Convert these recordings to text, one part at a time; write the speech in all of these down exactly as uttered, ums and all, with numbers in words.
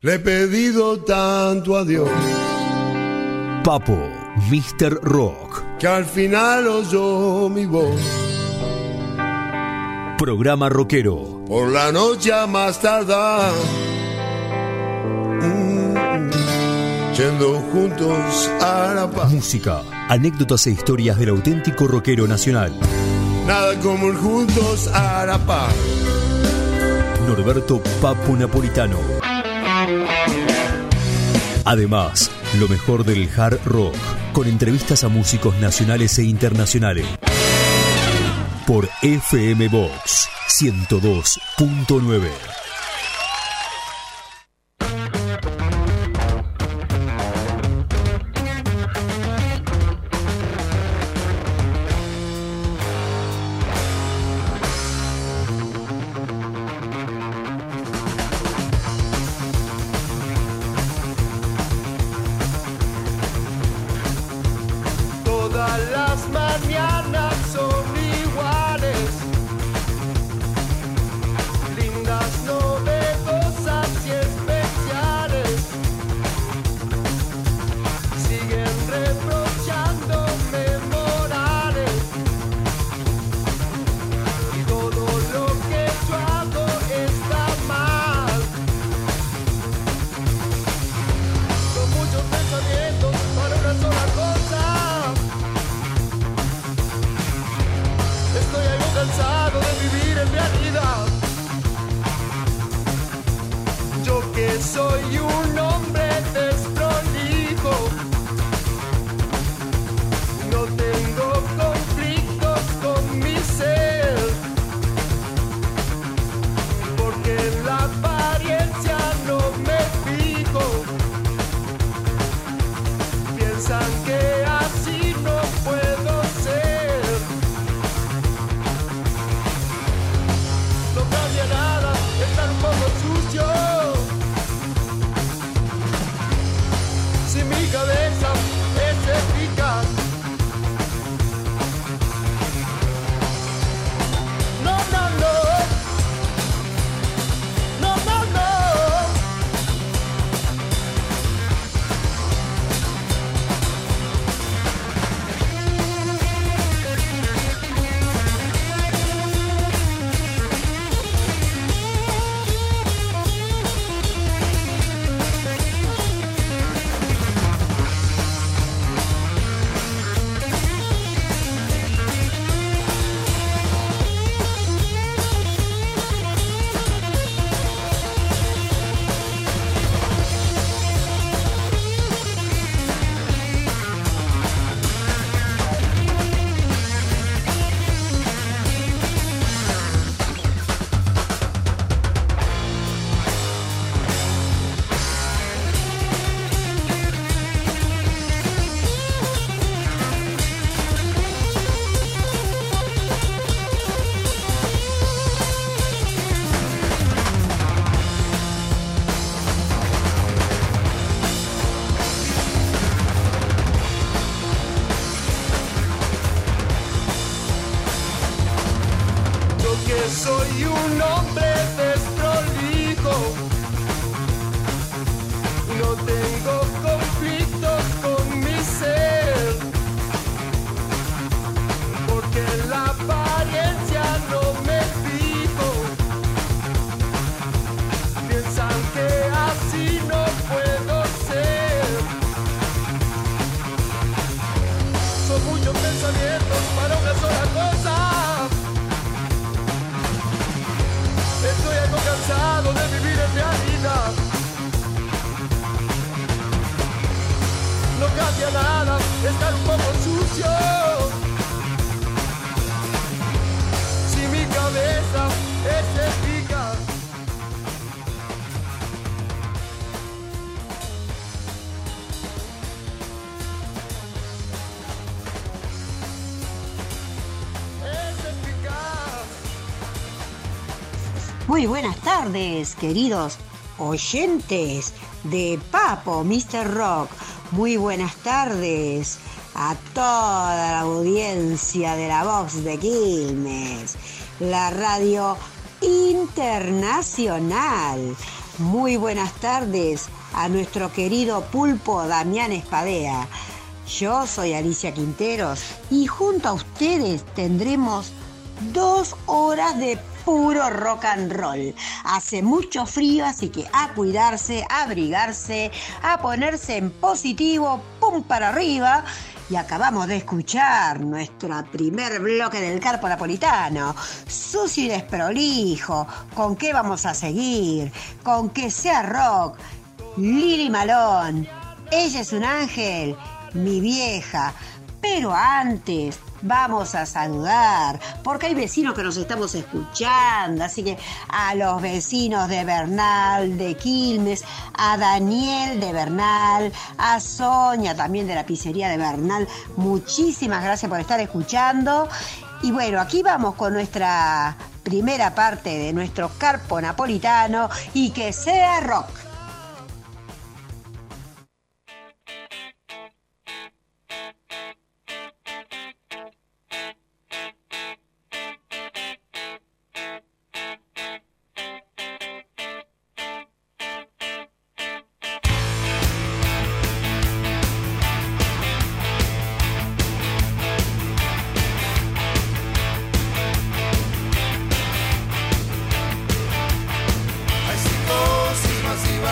Le he pedido tanto a Dios, Papo, míster Rock, que al final oyó mi voz. Programa rockero. Por la noche a más tardar, mm, yendo juntos a la paz. Música, anécdotas e historias del auténtico rockero nacional. Nada como ir juntos a la paz. Norberto Papo Napolitano. Además, lo mejor del hard rock, con entrevistas a músicos nacionales e internacionales. Por F M Box ciento dos punto nueve. Soy un hombre desprolijo, no tengo conflictos con mi ser, porque en la apariencia no me fijo. Piensan que así no puedo ser. Son muchos pensamientos para una sola cosa. Estoy algo cansado de vivir en realidad. No cambia nada, estar un poco sucio. Si mi cabeza es eficaz. Muy buenas tardes, queridos oyentes de Papo, míster Rock. Muy buenas tardes a toda la audiencia de la Vox de Quilmes, la radio internacional. Muy buenas tardes a nuestro querido pulpo Damián Espadea. Yo soy Alicia Quinteros y junto a ustedes tendremos dos horas de puro rock and roll. Hace mucho frío, así que a cuidarse, a abrigarse, a ponerse en positivo, pum para arriba. Y acabamos de escuchar nuestro primer bloque del Carpo Napolitano, sucio y desprolijo. ¿Con qué vamos a seguir? Con que sea rock. Lili Malón, Ella es un ángel, Mi vieja. Pero antes vamos a saludar, porque hay vecinos que nos estamos escuchando, así que a los vecinos de Bernal, de Quilmes, a Daniel de Bernal, a Sonia también de la pizzería de Bernal, muchísimas gracias por estar escuchando. Y bueno, aquí vamos con nuestra primera parte de nuestro Carpo Napolitano, y que sea rock. Hay psicosis masiva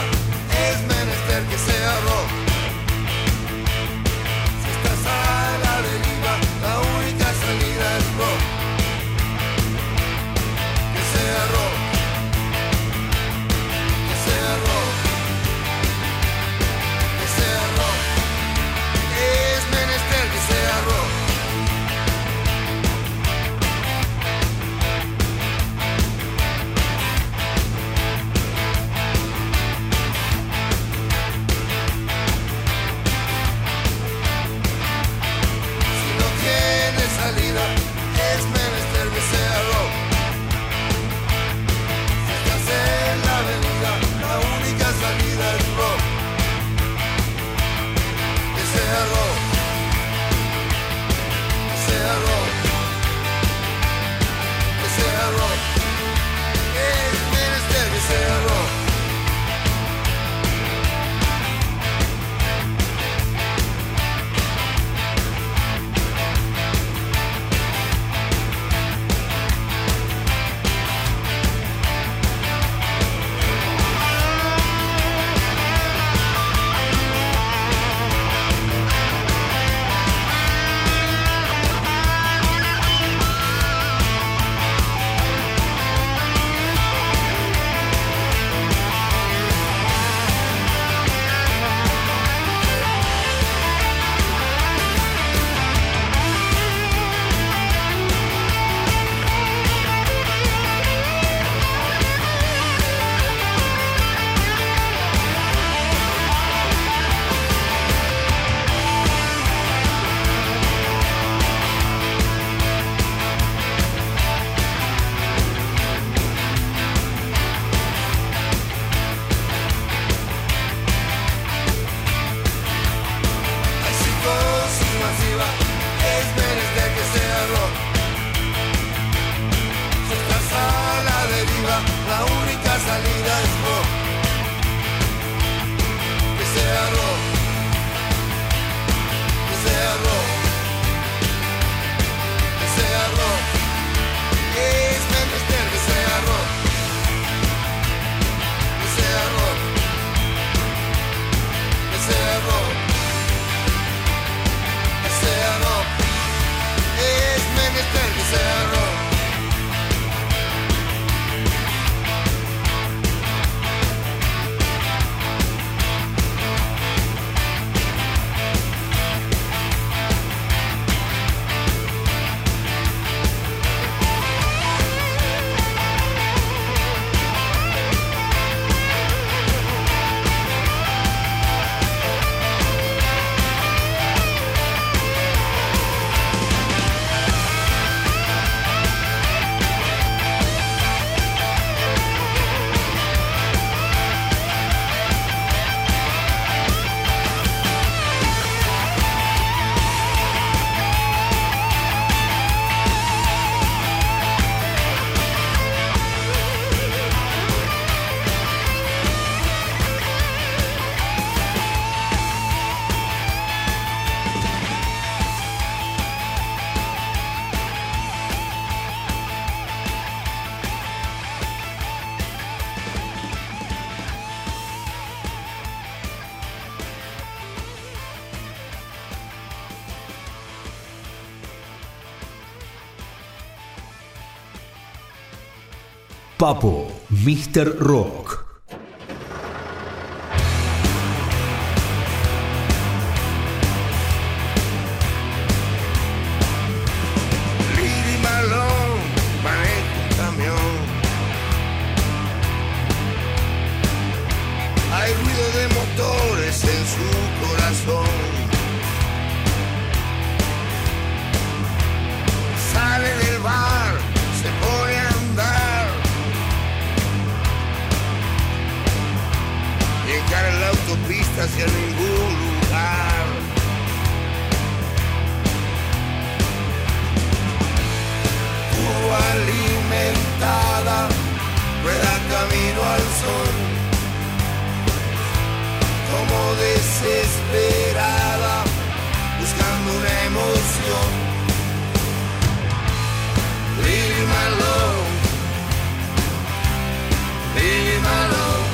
Papo, míster Rock. Lili Marlon maneja un camión. Hay ruido de motores en su corazón. Sale del bar, se pone a andar y encara la autopista hacia ningún lugar. Turbo alimentada, rueda camino al sol, como desesperada, buscando una emoción. Leave him alone, leave him alone,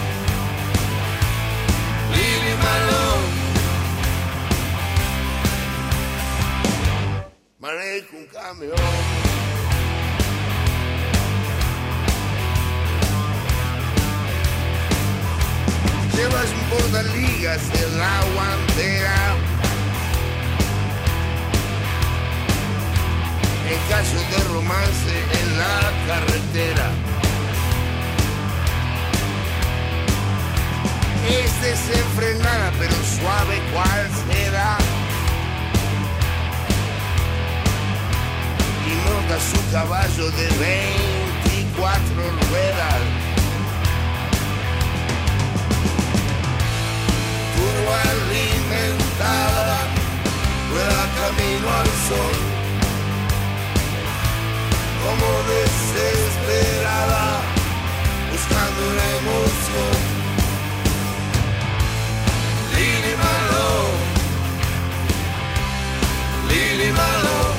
leave him alone. Manejo un camión. Llevas un portaligas en la guantera. En caso de romance en la carretera. Es desenfrenada pero suave cual será. Y monta su caballo de veinticuatro ruedas. Turbo alimentada, rueda camino al sol, como desesperada, buscando una emoción. Lili Marlon, Lili Marlon,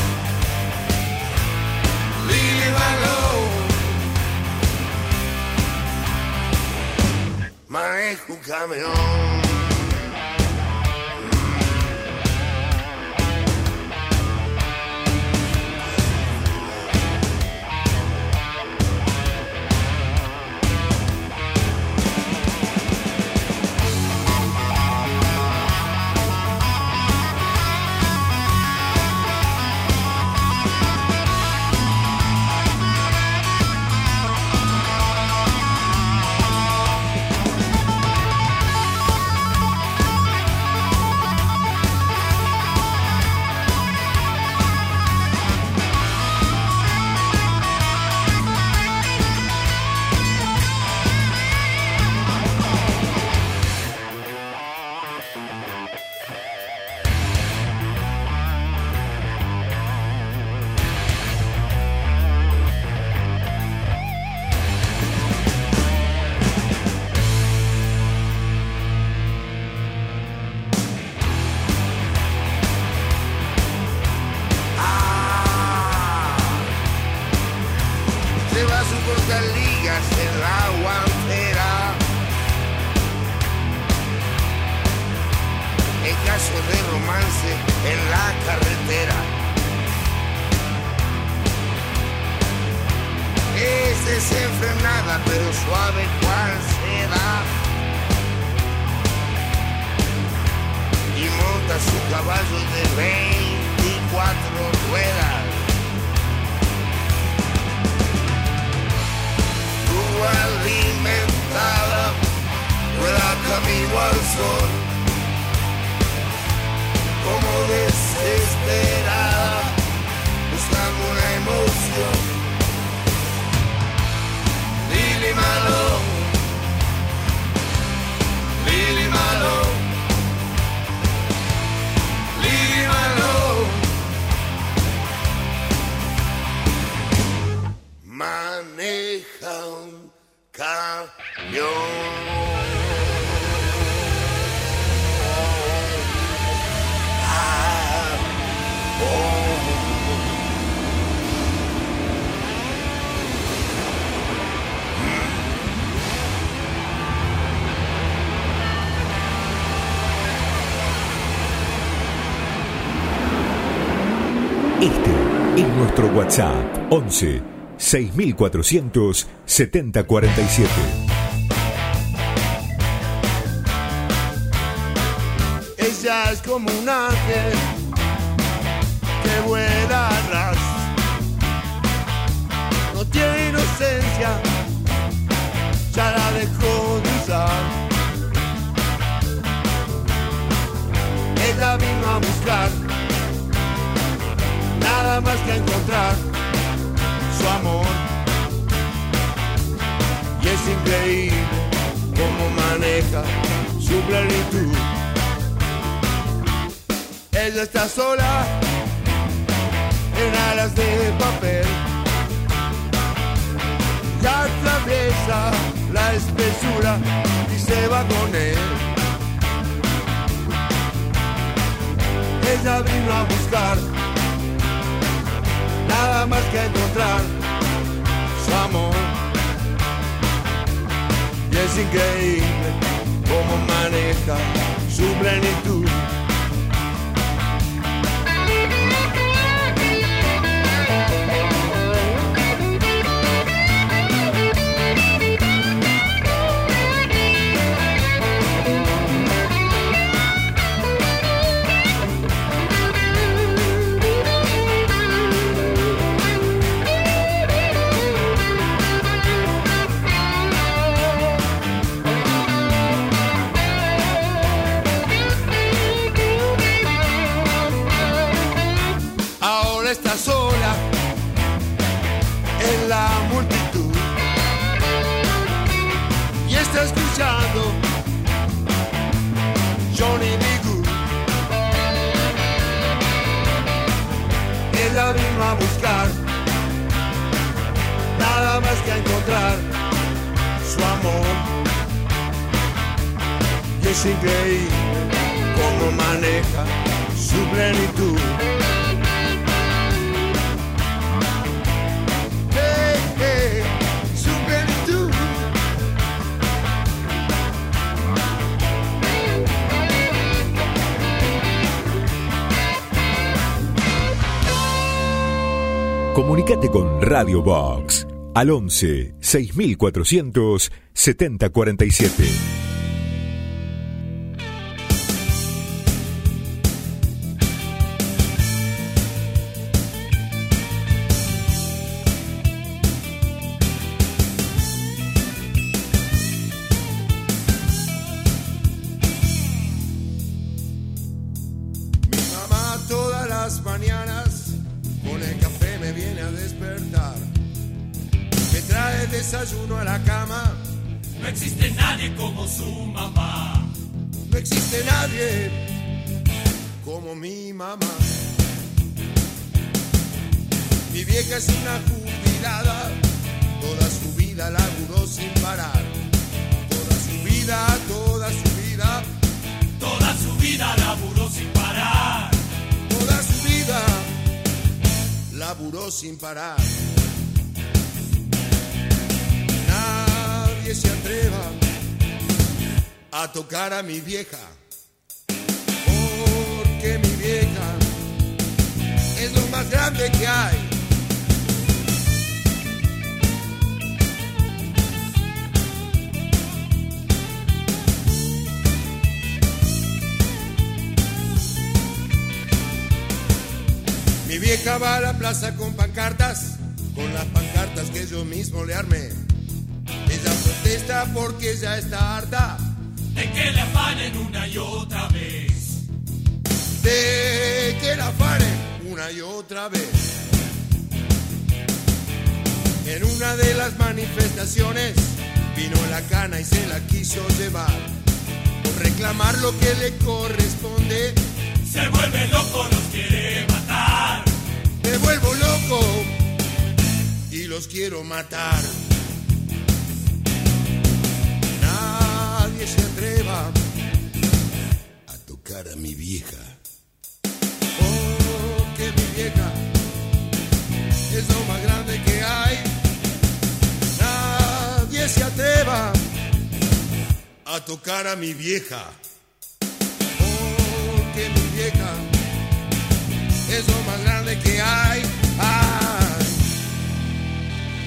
Lili Marlon. Manejo un camión. Desenfrenada pero suave cual seda, y monta su caballo de veinticuatro ruedas. Turbo alimentada, rueda camino al sol, como desesperada, buscando una emoción. Lili Marlon, Lili Marlon, Lili Marlon. Maneja un camión. Este es nuestro WhatsApp once seis mil cuatrocientos setenta cuarenta y siete. Ella es como un ángel que vuela a ras. No tiene inocencia, ya la dejó de usar. Ella vino a buscar, nada más que encontrar su amor. Y es increíble cómo maneja su plenitud. Ella está sola en alas de papel, ya atraviesa la espesura y se va con él. Ella vino a buscar, nada más que encontrar su amor. Y es increíble cómo maneja su plenitud. Está sola en la multitud y está escuchando Johnny B. Good. Ella vino a buscar, nada más que a encontrar su amor. Y es increíble cómo maneja su plenitud. Comunicate con Radio Box al once seis mil cuatrocientos setenta cuarenta y siete. Mi mamá todas las mañanas con el café me viene a despertar. Me trae desayuno a la cama. No existe nadie como su mamá. No existe nadie como mi mamá. Mi vieja es una jubilada, toda su vida laburó sin parar. Toda su vida, toda su vida, Toda su vida laburó sin parar. toda su vida laburó sin parar. Nadie se atreva a tocar a mi vieja, porque mi vieja es lo más grande que hay. Mi vieja va a la plaza con pancartas, con las pancartas que yo mismo le armé. Ella protesta porque ya está harta De que le afanen una y otra vez. de que la afanen una y otra vez. En una de las manifestaciones vino la cana y se la quiso llevar. Por reclamar lo que le corresponde, Se vuelve loco, los quiere matar. me vuelvo loco y los quiero matar. Nadie se atreva a tocar a mi vieja, porque mi vieja es lo más grande que hay. Nadie se atreva a tocar a mi vieja, porque mi vieja es lo más grande que hay. Ay.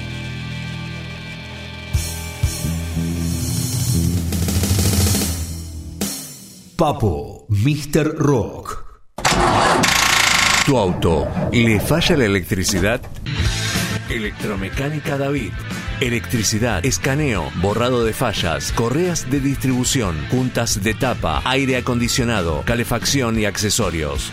Papo, míster Rock. ¿Tu auto le falla la electricidad? Electromecánica David. Electricidad, escaneo, borrado de fallas, correas de distribución, juntas de tapa, aire acondicionado, calefacción y accesorios.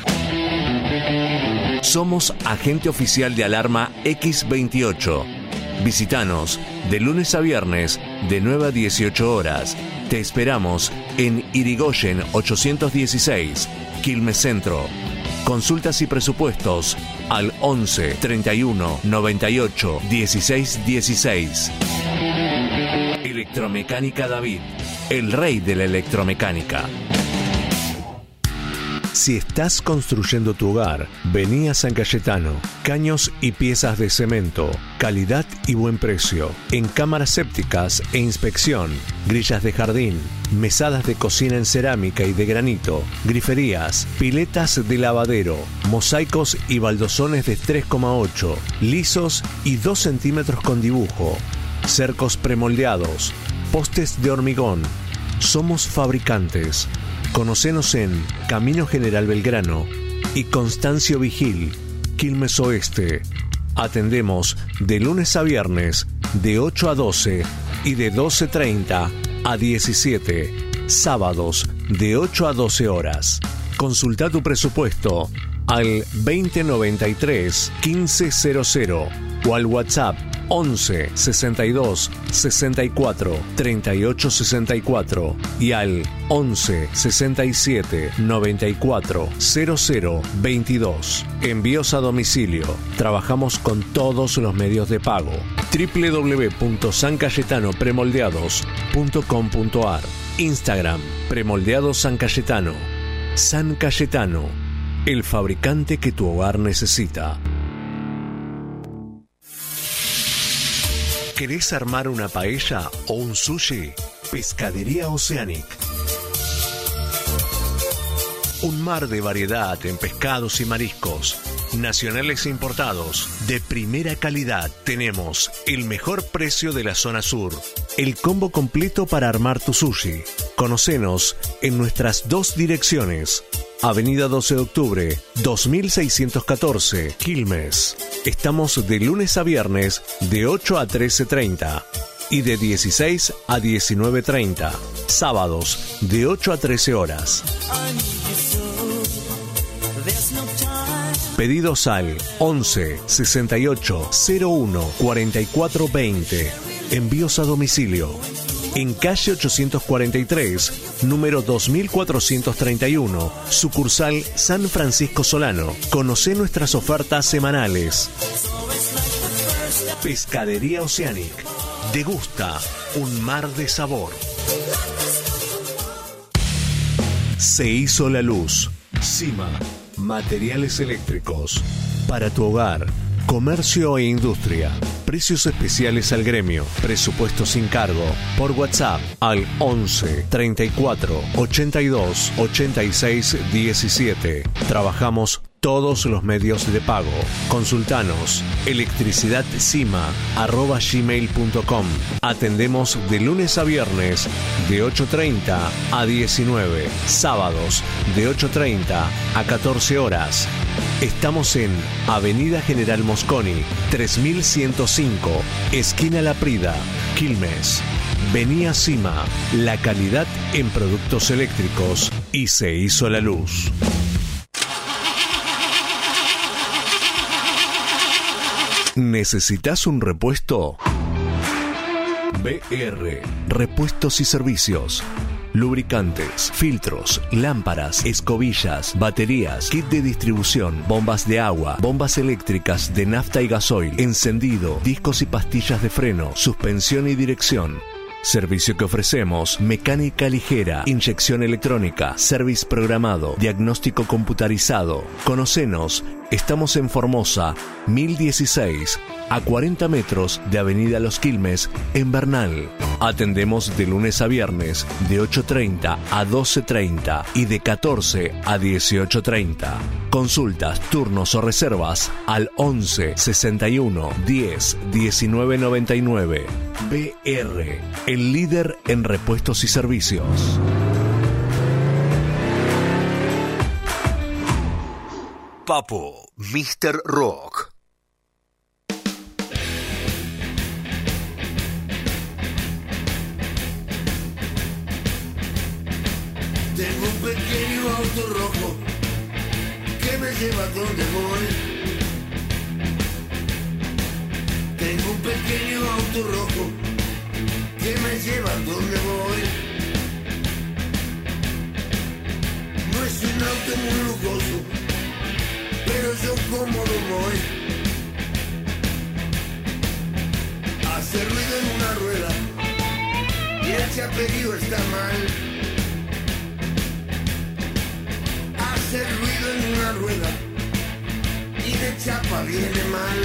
Somos agente oficial de alarma equis veintiocho. Visítanos de lunes a viernes de nueve a dieciocho horas. Te esperamos en Irigoyen ochocientos dieciséis, Quilmes Centro. Consultas y presupuestos al once, treinta y uno, noventa y ocho, dieciséis dieciséis. Electromecánica David, el rey de la electromecánica. Si estás construyendo tu hogar, vení a San Cayetano. Caños y piezas de cemento, calidad y buen precio. En cámaras sépticas e inspección, grillas de jardín, mesadas de cocina en cerámica y de granito, griferías, piletas de lavadero, mosaicos y baldosones de tres coma ocho, lisos y dos centímetros con dibujo, cercos premoldeados, postes de hormigón. Somos fabricantes. Conocenos en Camino General Belgrano y Constancio Vigil, Quilmes Oeste. Atendemos de lunes a viernes de ocho a doce y de doce treinta a diecisiete. Sábados de ocho a doce horas. Consulta tu presupuesto al veinte noventa y tres, quince cero cero o al WhatsApp once, sesenta y dos, sesenta y cuatro, treinta y ocho sesenta y cuatro y al once, sesenta y siete, noventa y cuatro, cero cero veintidós. Envíos a domicilio. Trabajamos con todos los medios de pago. doble u doble u doble u punto san cayetano premoldeados punto com punto a r. Instagram, Premoldeados San Cayetano. San Cayetano, el fabricante que tu hogar necesita. ¿Querés armar una paella o un sushi? Pescadería Oceanic. Un mar de variedad en pescados y mariscos, nacionales e importados, de primera calidad. Tenemos el mejor precio de la zona sur. El combo completo para armar tu sushi. Conocenos en nuestras dos direcciones. Avenida doce de octubre, dos mil seiscientos catorce, Quilmes. Estamos de lunes a viernes de ocho a trece treinta y de dieciséis a diecinueve treinta. Sábados de ocho a trece horas. Pedidos al once, sesenta y ocho, cero uno, cuarenta y cuatro veinte. Envíos a domicilio. En calle ochocientos cuarenta y tres, número dos mil cuatrocientos treinta y uno, sucursal San Francisco Solano. Conoce nuestras ofertas semanales. Pescadería Oceanic. Degusta un mar de sabor. Se hizo la luz. Cima. Materiales eléctricos. Para tu hogar, comercio e industria. Precios especiales al gremio. Presupuesto sin cargo. Por WhatsApp al once, treinta y cuatro, ochenta y dos, ochenta y seis, diecisiete. Trabajamos todos los medios de pago. Consultanos electricidadcima arroba gmail punto com. Atendemos de lunes a viernes de ocho treinta a diecinueve. Sábados de ocho treinta a catorce horas. Estamos en Avenida General Mosconi, tres mil ciento cinco, esquina La Prida, Quilmes. Vení a Cima, la calidad en productos eléctricos, y se hizo la luz. ¿Necesitas un repuesto? B R, Repuestos y Servicios. Lubricantes, filtros, lámparas, escobillas, baterías, kit de distribución, bombas de agua, bombas eléctricas de nafta y gasoil, encendido, discos y pastillas de freno, suspensión y dirección. Servicio que ofrecemos: mecánica ligera, inyección electrónica, service programado, diagnóstico computarizado. Conocenos, estamos en Formosa, mil dieciséis, a cuarenta metros de Avenida Los Quilmes, en Bernal. Atendemos de lunes a viernes de ocho treinta a doce treinta y de catorce a dieciocho treinta. Consultas, turnos o reservas al once, sesenta y uno, diez, diecinueve noventa y nueve. B R, el líder en repuestos y servicios. Papo, míster Rock. Tengo un pequeño auto rojo que me lleva donde voy. Tengo un pequeño auto rojo que me lleva donde voy. No es un auto muy lujoso, pero yo cómodo voy. Hace ruido en una rueda y el chaperío está mal. Hace ruido en una rueda y de chapa viene mal.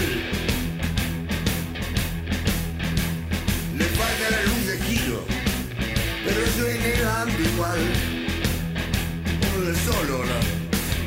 Le falta la luz de giro, pero yo en el ando igual, como de solo, ¿no?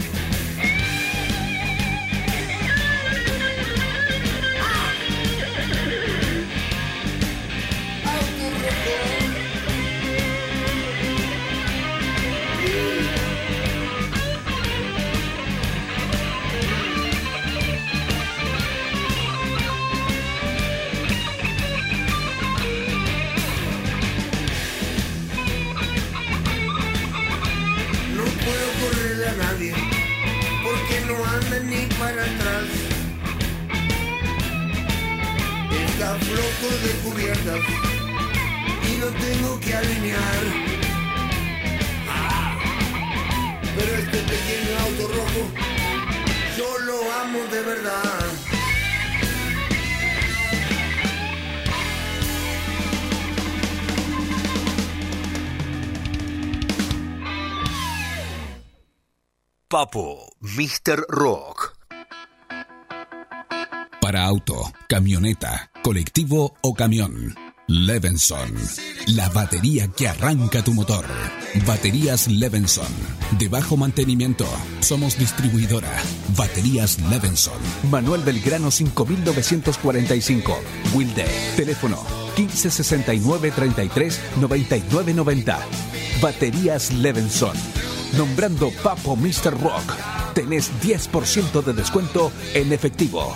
Ni para atrás, está flojo de cubiertas y lo tengo que alinear. Ah, pero este pequeño auto rojo yo lo amo de verdad. Papo, míster Rock. Para auto, camioneta, colectivo o camión, Levenson, la batería que arranca tu motor. Baterías Levenson, de bajo mantenimiento. Somos distribuidora. Baterías Levenson. Manuel Belgrano cinco mil novecientos cuarenta y cinco. Wilde. Teléfono quince sesenta y nueve treinta y tres noventa y nueve noventa. Baterías Levenson. Nombrando Papo míster Rock, tenés diez por ciento de descuento en efectivo.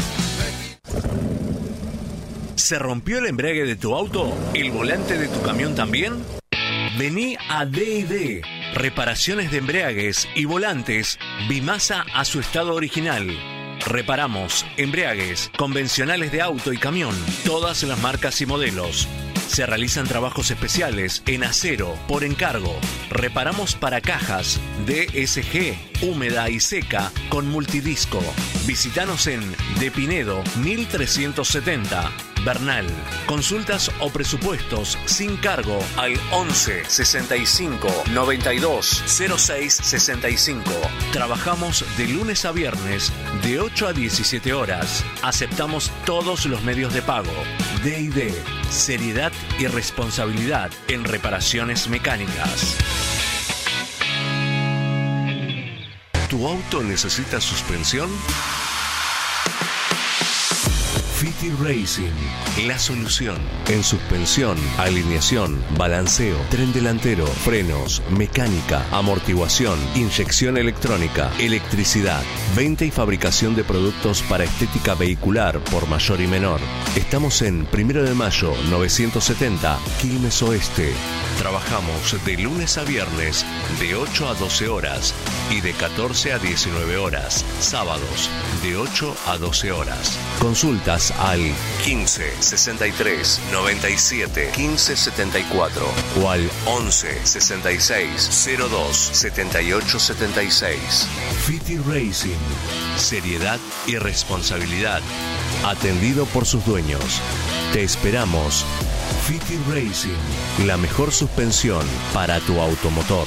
¿Se rompió el embrague de tu auto? ¿El volante de tu camión también? Vení a D y D. Reparaciones de embragues y volantes Bimasa a su estado original. Reparamos embragues convencionales de auto y camión, todas las marcas y modelos. Se realizan trabajos especiales en acero por encargo. Reparamos para cajas D S G, húmeda y seca con multidisco. Visítanos en De Pinedo mil trescientos setenta, Bernal. Consultas o presupuestos sin cargo al once sesenta y cinco noventa y dos cero seis sesenta y cinco. Trabajamos de lunes a viernes de ocho a diecisiete horas. Aceptamos todos los medios de pago. D y D, seriedad y responsabilidad en reparaciones mecánicas. ¿Tu auto necesita suspensión? Fiti Racing, la solución en suspensión, alineación, balanceo, tren delantero, frenos, mecánica, amortiguación, inyección electrónica, electricidad, venta y fabricación de productos para estética vehicular por mayor y menor. Estamos en Primero de Mayo novecientos setenta, Quilmes Oeste. Trabajamos de lunes a viernes de ocho a doce horas y de catorce a diecinueve horas. Sábados de ocho a doce horas. Consultas al quince sesenta y tres noventa y siete quince setenta y cuatro o al once sesenta y seis cero dos setenta y ocho setenta y seis. Fiti Racing, seriedad y responsabilidad. Atendido por sus dueños. Te esperamos. Fiti Racing, la mejor suspensión para tu automotor.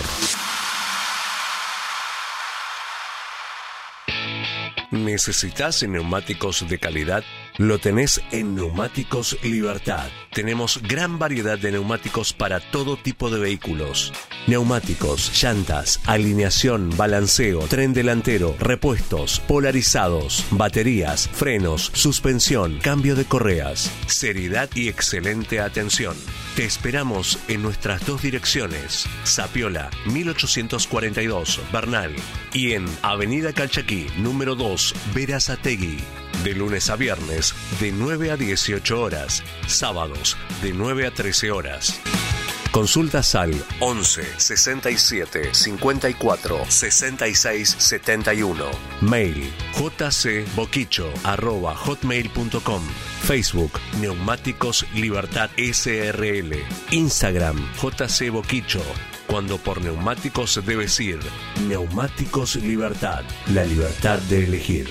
¿Necesitas neumáticos de calidad? Lo tenés en Neumáticos Libertad. Tenemos gran variedad de neumáticos para todo tipo de vehículos. Neumáticos, llantas, alineación, balanceo, tren delantero, repuestos, polarizados, baterías, frenos, suspensión, cambio de correas. Seriedad y excelente atención. Te esperamos en nuestras dos direcciones, Zapiola mil ochocientos cuarenta y dos, Bernal, y en Avenida Calchaquí, número dos, Berazategui. De lunes a viernes, de nueve a dieciocho horas. Sábados, de nueve a trece horas. Consultas al once sesenta y siete cincuenta y cuatro sesenta y seis setenta y uno. Mail jcboquicho arroba hotmail punto com. Facebook Neumáticos Libertad S R L. Instagram jcboquicho. Cuando por neumáticos debes ir. Neumáticos Libertad. La libertad de elegir.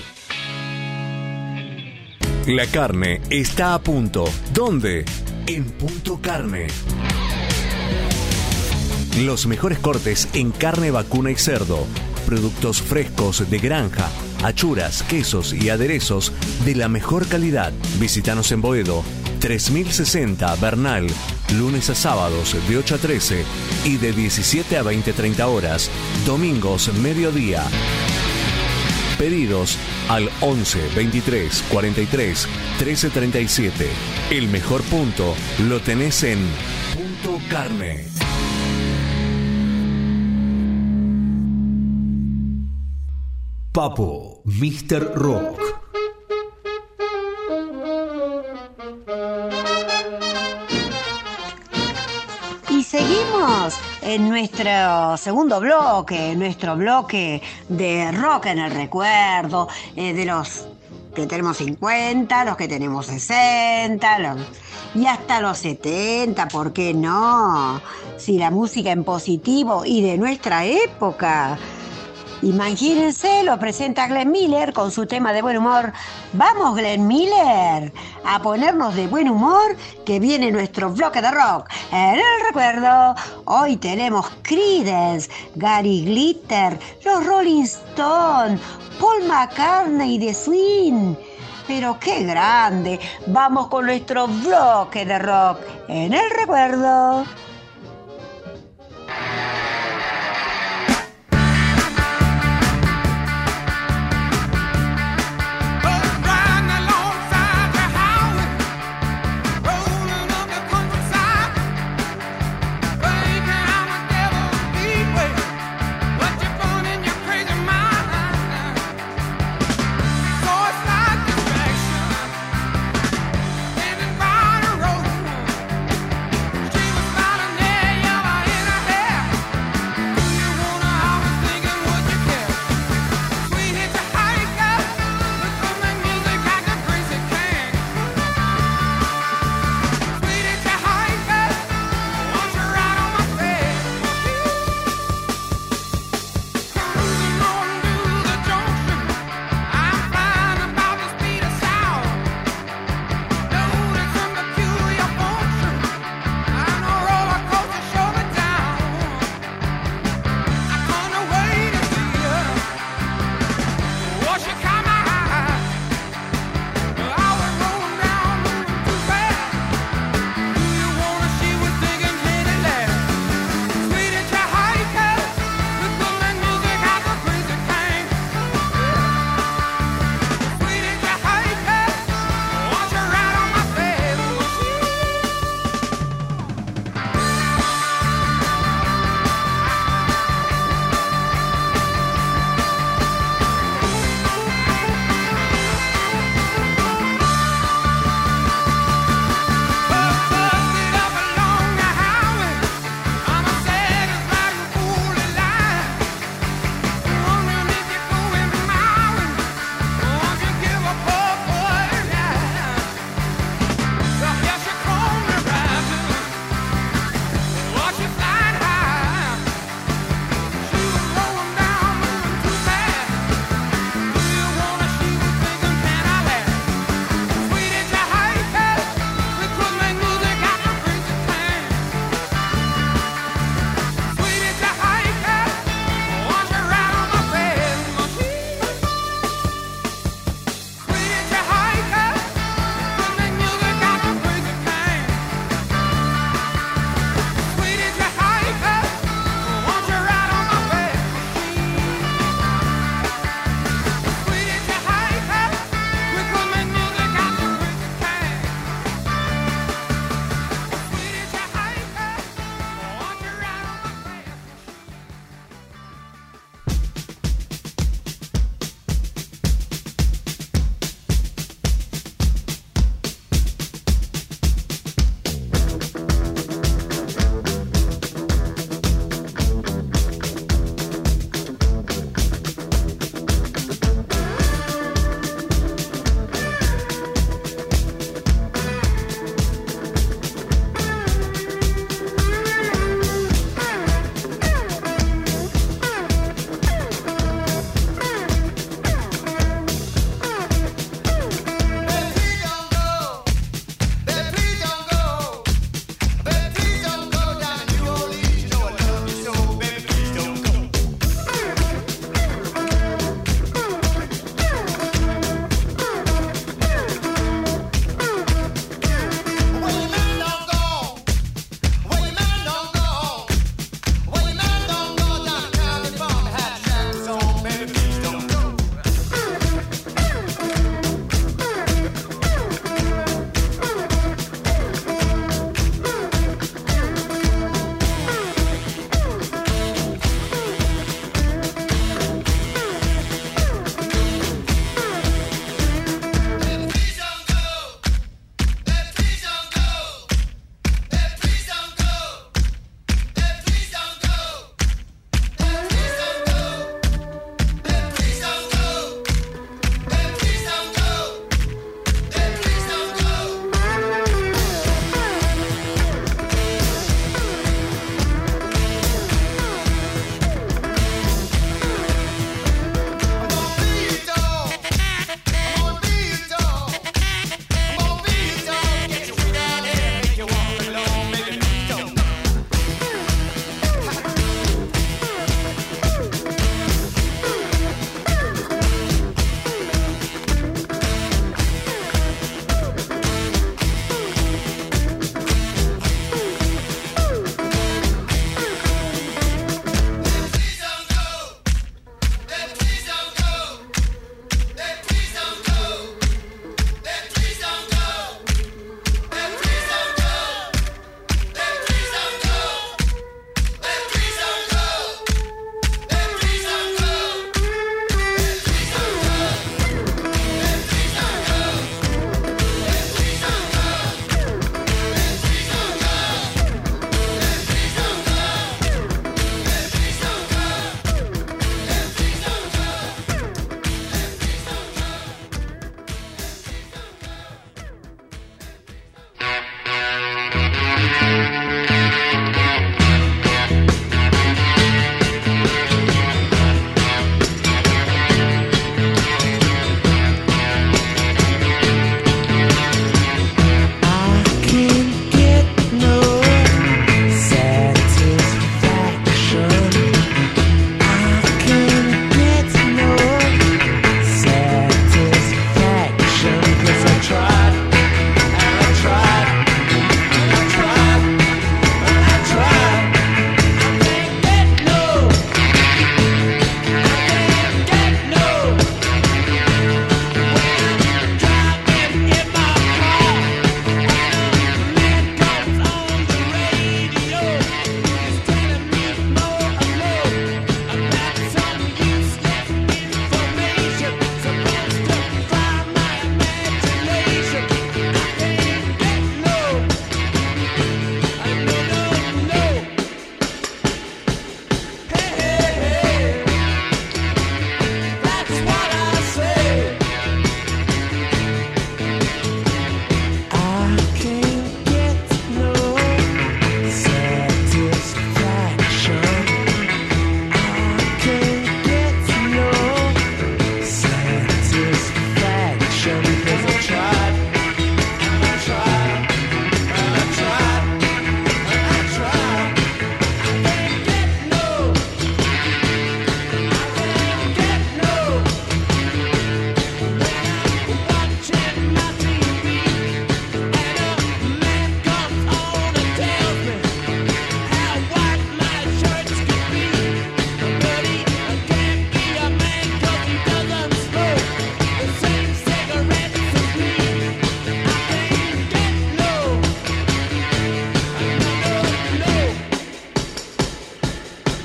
La carne está a punto. ¿Dónde? En Punto Carne. Los mejores cortes en carne vacuna y cerdo, productos frescos de granja, achuras, quesos y aderezos de la mejor calidad. Visítanos en Boedo, tres mil sesenta Bernal, lunes a sábados de ocho a trece y de diecisiete a veinte treinta horas, domingos mediodía. Pedidos al once veintitrés cuarenta y tres trece treinta y siete. El mejor punto lo tenés en Punto Carne. Papo, míster Rock. Y seguimos en nuestro segundo bloque, en nuestro bloque de rock en el recuerdo, eh, de los que tenemos cincuenta, los que tenemos sesenta, los, y hasta los setenta, ¿por qué no? Si la música en positivo y de nuestra época. Imagínense, lo presenta Glenn Miller con su tema de buen humor. Vamos, Glenn Miller, a ponernos de buen humor, que viene nuestro bloque de rock. En el recuerdo, hoy tenemos Creedence, Gary Glitter, los Rolling Stones, Paul McCartney y The Swing. Pero qué grande, vamos con nuestro bloque de rock. En el recuerdo. She was not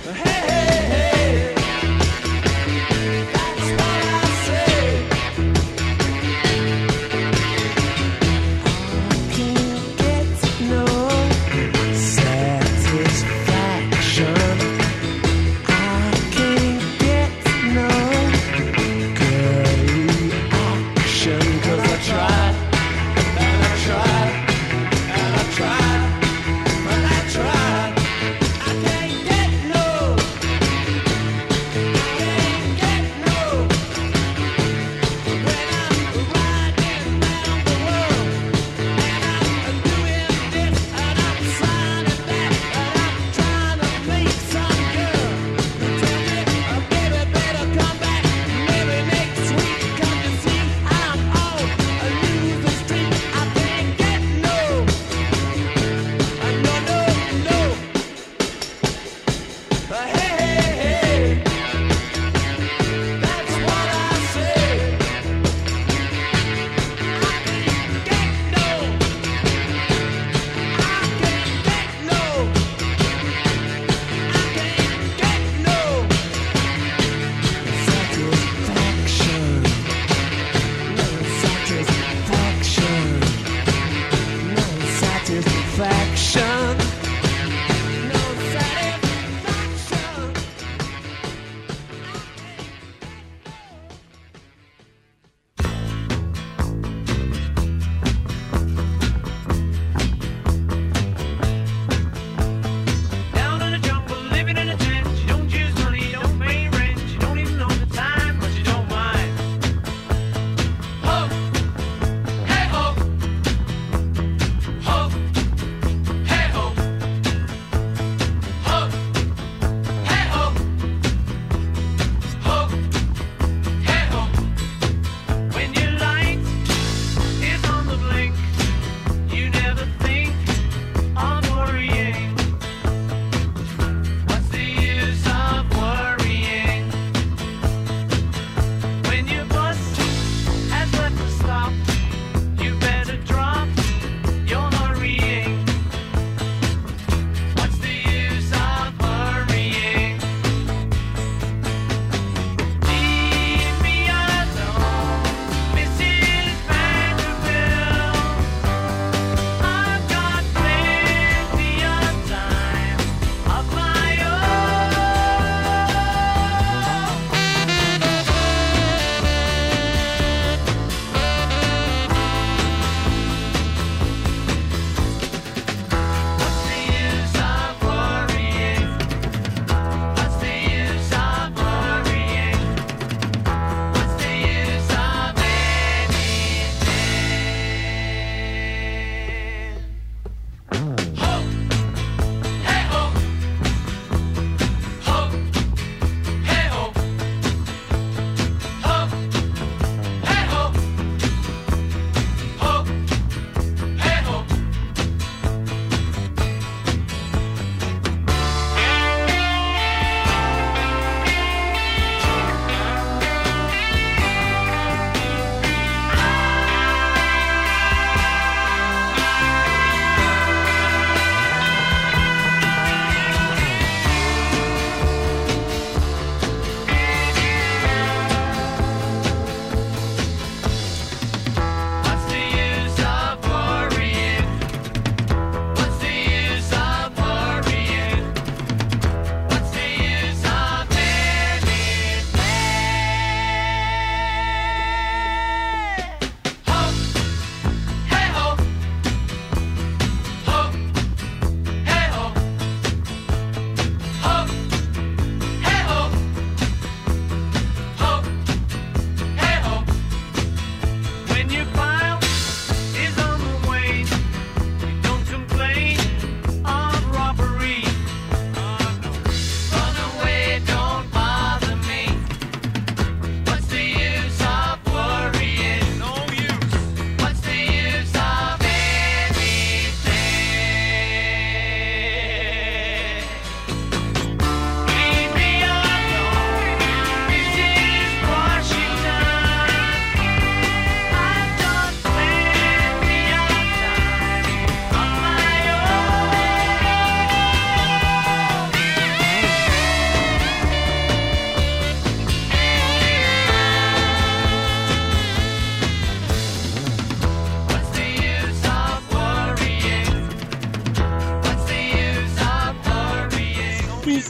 Tried, and I tried, I can't get no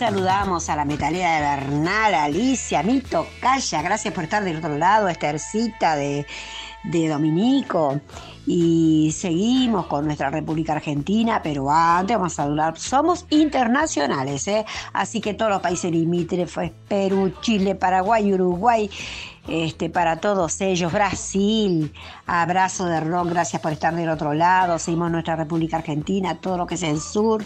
saludamos a la metalera de Bernal, Alicia, mi tocaya, gracias por estar del otro lado, Estercita de, de Dominico. Y seguimos con nuestra República Argentina, pero antes vamos a saludar, somos internacionales, ¿eh? Así que todos los países limítrofes, Perú, Chile, Paraguay, Uruguay, este, para todos ellos, Brasil, abrazo de rock, gracias por estar del otro lado, seguimos nuestra República Argentina, todo lo que es el sur.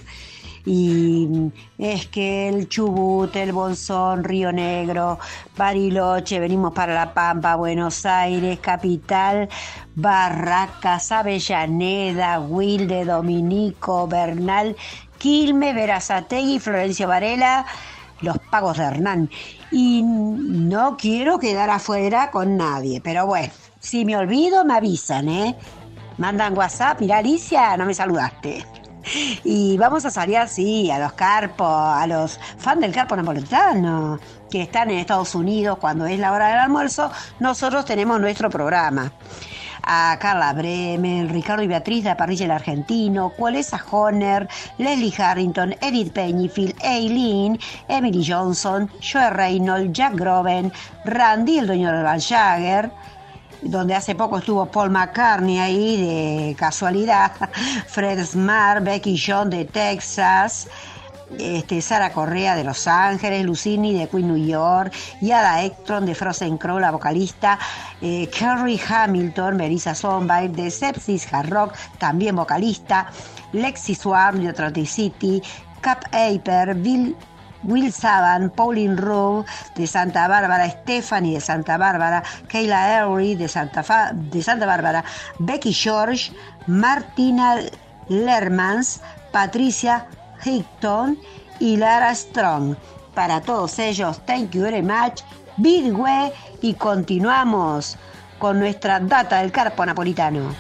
Y es que el Chubut, el Bolsón, Río Negro, Bariloche, venimos para La Pampa, Buenos Aires, Capital, Barracas, Avellaneda, Wilde, Dominico, Bernal, Quilmes, Berazategui, Florencio Varela, los Pagos de Hernán. Y no quiero quedar afuera con nadie, pero bueno, si me olvido me avisan, ¿eh? Mandan WhatsApp, mira Alicia, no me saludaste. Y vamos a salir así a los carpos, a los fans del carpo napolitano que están en Estados Unidos cuando es la hora del almuerzo. Nosotros tenemos nuestro programa. A Carla Bremen, Ricardo y Beatriz de la Parrilla del Argentino, Cualesa Honer, Leslie Harrington, Edith Pennyfield, Eileen, Emily Johnson, Joe Reynolds, Jack Groben, Randy, el dueño del Van Jagger, donde hace poco estuvo Paul McCartney ahí de casualidad, Fred Smart, Becky John de Texas, este, Sara Correa de Los Ángeles, Lucini de Queen New York, Yada Ekstrom de Frozen Crow, la vocalista, eh, Kerry Hamilton, Melissa Sonbair de Sepsis Hard Rock, también vocalista, Lexi Swarm de Atlantic City, Cap Aper, Bill Will Saban, Pauline Rowe de Santa Bárbara, Stephanie de Santa Bárbara, Kayla Erie de Santa, Fa- de Santa Bárbara, Becky George, Martina Lermans, Patricia Hickton y Lara Strong. Para todos ellos, thank you very much, big way, y continuamos con nuestra data del carpo napolitano.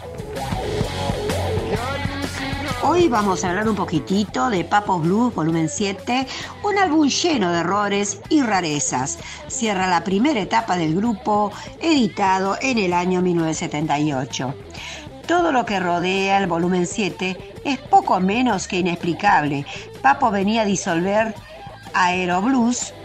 Hoy vamos a hablar un poquitito de Papos Blues volumen siete, un álbum lleno de errores y rarezas. Cierra la primera etapa del grupo, editado en el año mil novecientos setenta y ocho. Todo lo que rodea el volumen siete es poco menos que inexplicable. Papo venía a disolver Aeroblues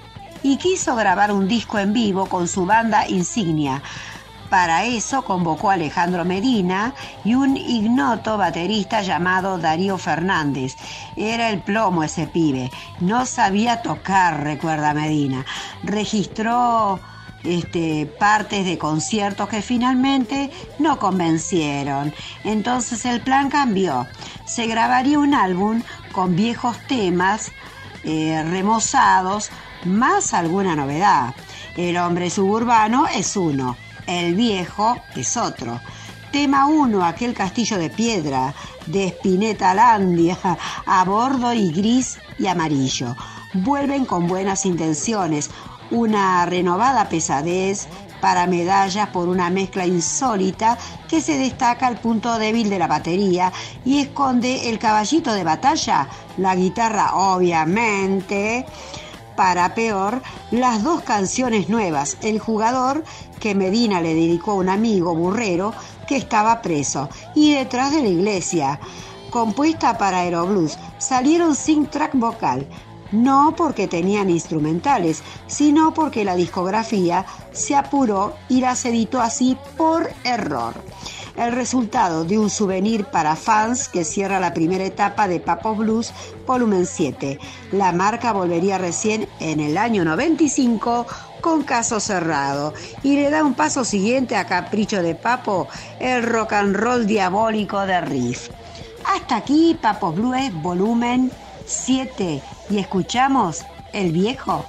y quiso grabar un disco en vivo con su banda insignia. Para eso convocó a Alejandro Medina y un ignoto baterista llamado Darío Fernández. Era el plomo ese pibe, no sabía tocar, recuerda Medina. Registró este, partes de conciertos que finalmente no convencieron. Entonces el plan cambió. Se grabaría un álbum con viejos temas eh, remozados, más alguna novedad. El hombre suburbano es uno. El viejo es otro. Tema uno, aquel castillo de piedra de Spinetta Landia, a bordo y gris y amarillo. Vuelven con buenas intenciones, una renovada pesadez para medallas por una mezcla insólita que se destaca al punto débil de la batería y esconde el caballito de batalla, la guitarra obviamente. Para peor, las dos canciones nuevas, El Jugador, que Medina le dedicó a un amigo burrero que estaba preso, y Detrás de la Iglesia, compuesta para Aeroblues, salieron sin track vocal, no porque tenían instrumentales, sino porque la discografía se apuró y las editó así por error. El resultado de un souvenir para fans que cierra la primera etapa de Papos Blues volumen siete. La marca volvería recién en el año noventa y cinco con Caso Cerrado y le da un paso siguiente a capricho de Papo, el rock and roll diabólico de Riff. Hasta aquí Papos Blues volumen siete y escuchamos El Viejo.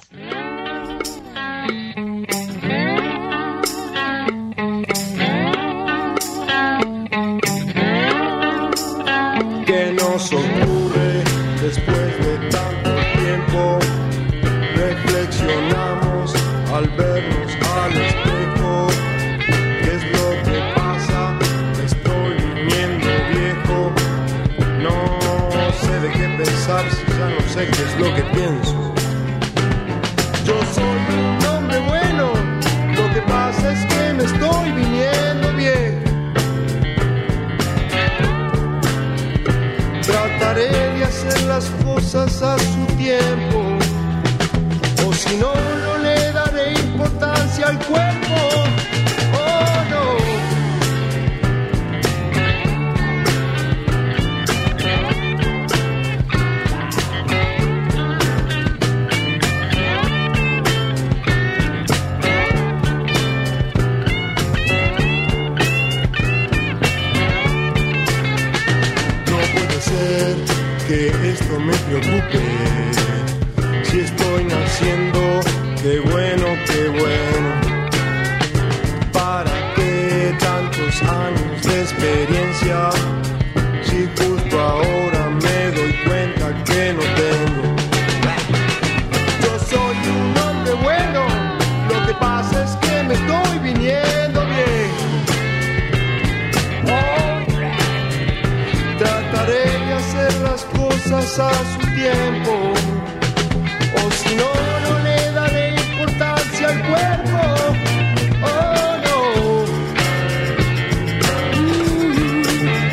¿Qué nos ocurre después de tanto tiempo? Reflexionamos al vernos al espejo. ¿Qué es lo que pasa? Me estoy viniendo viejo. No sé de qué pensar si ya no sé qué es lo que pienso. Yo soy un hombre bueno, lo que pasa es que me estoy viniendo viejo. Trataré de hacer las cosas a su tiempo. al cuerpo. Oh no. Que esto me preocupe. Si estoy naciendo, qué bueno, qué bueno. ¿Para qué tantos años de experiencia? Si justo ahora me doy cuenta que no tengo. Yo soy un hombre bueno, lo que pasa es que me estoy viniendo bien. Oh, trataré de hacer las cosas a su tiempo, o si no, no le daré importancia al cuerpo. Oh no. Mm.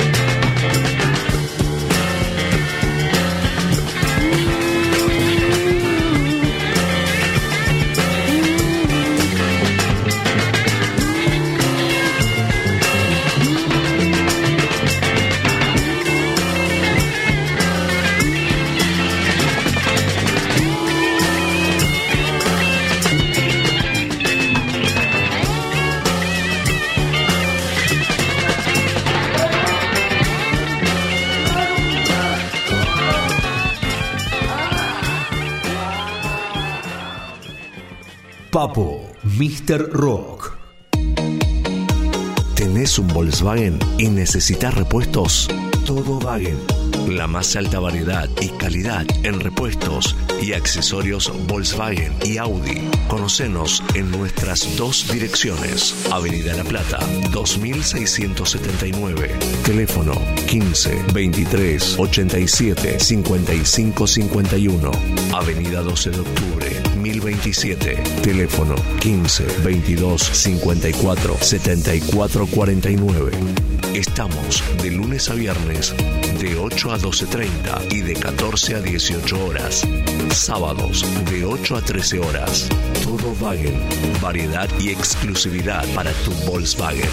Papo, míster Rock. ¿Tenés un Volkswagen y necesitas repuestos? Todo Wagen. La más alta variedad y calidad en repuestos y accesorios Volkswagen y Audi. Conocenos en nuestras dos direcciones. Avenida La Plata, dos mil seiscientos setenta y nueve. Teléfono quince, veintitrés, ochenta y siete, cincuenta y cinco cincuenta y uno. Avenida doce de octubre, mil veintisiete. Teléfono quince, veintidós, cincuenta y cuatro, setenta y cuatro cuarenta y nueve. Estamos de lunes a viernes de ocho a doce treinta y de catorce a dieciocho horas. Sábados de ocho a trece horas. Todo Wagen. Variedad y exclusividad para tu Volkswagen.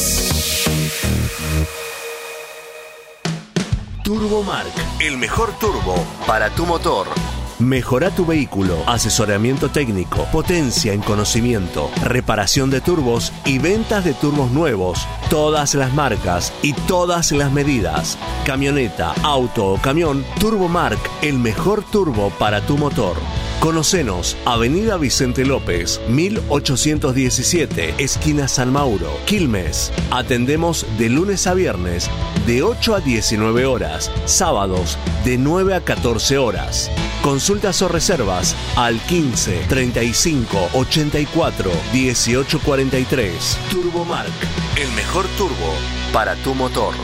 Turbomark. El mejor turbo para tu motor. Mejora tu vehículo, asesoramiento técnico, potencia en conocimiento, reparación de turbos y ventas de turbos nuevos. Todas las marcas y todas las medidas. Camioneta, auto o camión, Turbomark, el mejor turbo para tu motor. Conocenos, Avenida Vicente López, mil ochocientos diecisiete, esquina San Mauro, Quilmes. Atendemos de lunes a viernes de ocho a diecinueve horas, sábados de nueve a catorce horas. Consultas o reservas al quince, treinta y cinco, ochenta y cuatro, dieciocho cuarenta y tres. Turbomark, el mejor turbo para tu motor.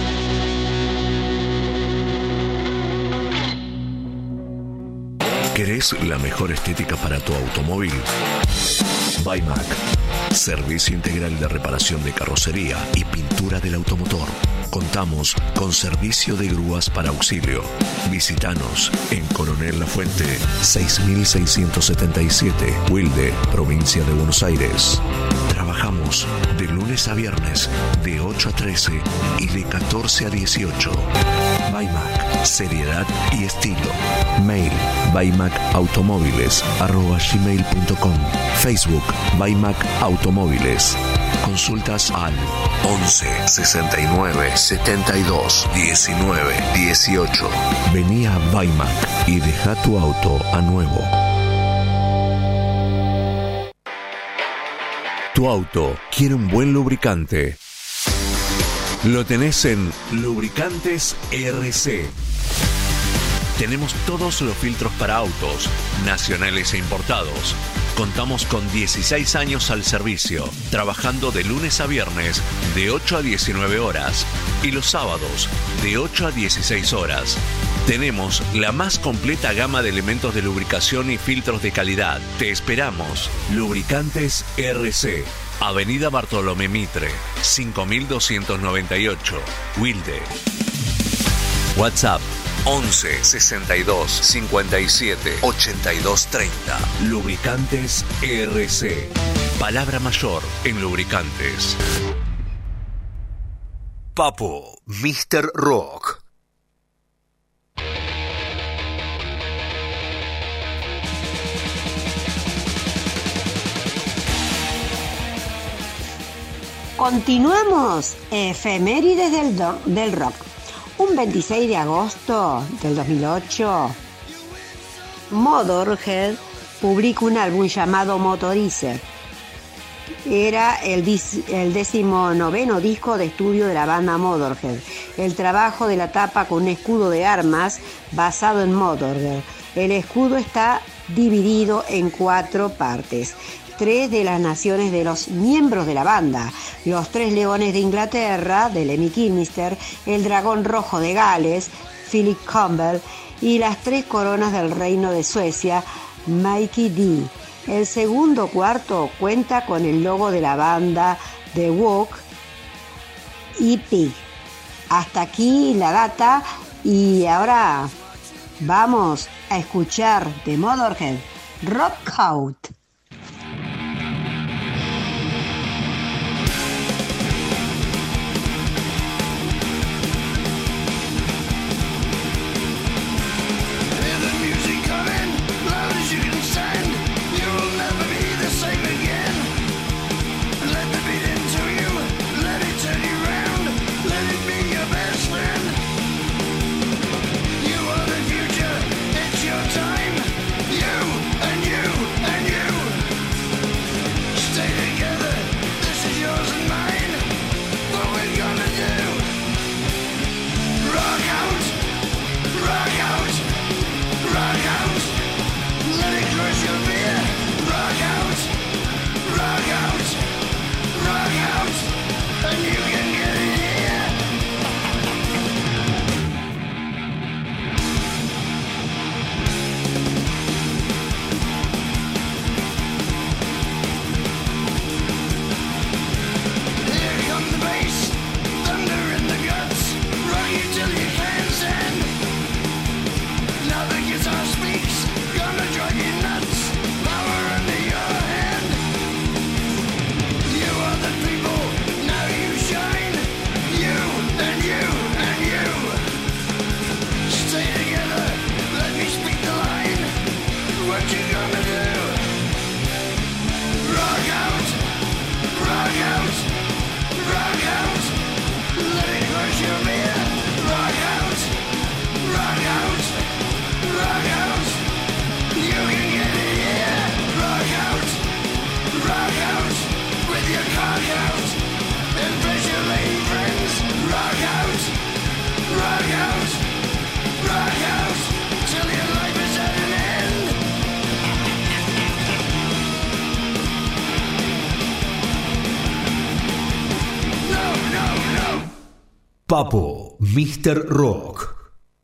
¿Querés la mejor estética para tu automóvil? Baimac. Servicio integral de reparación de carrocería y pintura del automotor. Contamos con servicio de grúas para auxilio. Visítanos en Coronel Lafuente, seis mil seiscientos setenta y siete, Wilde, provincia de Buenos Aires. Trabajamos de lunes a viernes de ocho a trece y de catorce a dieciocho. Baimac, seriedad y estilo. Mail baimacautomóviles arroba gmail punto com. Facebook Baimac Automóviles. Consultas al once, sesenta y nueve, setenta y dos, diecinueve, dieciocho. Vení a Baimac y deja tu auto a nuevo. Tu auto quiere un buen lubricante. Lo tenés en Lubricantes R C. Tenemos todos los filtros para autos, nacionales e importados. Contamos con dieciséis años al servicio, trabajando de lunes a viernes de ocho a diecinueve horas y los sábados de ocho a dieciséis horas. Tenemos la más completa gama de elementos de lubricación y filtros de calidad. Te esperamos. Lubricantes R C. Avenida Bartolomé Mitre, cinco mil doscientos noventa y ocho, Wilde. WhatsApp once, sesenta y dos, cincuenta y siete, ochenta y dos treinta. Lubricantes R C. Palabra mayor en lubricantes. Papo, míster Rock. Continuamos, efemérides del, do- del rock. Un veintiséis de agosto del dos mil ocho, Motörhead publica un álbum llamado Motorizer. Era el, dis- el decimonoveno disco de estudio de la banda Motörhead. El trabajo de la tapa con un escudo de armas basado en Motörhead. El escudo está dividido en cuatro partes. Tres de las naciones de los miembros de la banda, los tres leones de Inglaterra, de Lemmy Kilmister, el dragón rojo de Gales, Philip Campbell, y las tres coronas del reino de Suecia, Mickey D. El segundo cuarto cuenta con el logo de la banda The Walk y Pig. Hasta aquí la data y ahora vamos a escuchar de Motörhead, Rock Out. Papo, míster Rock.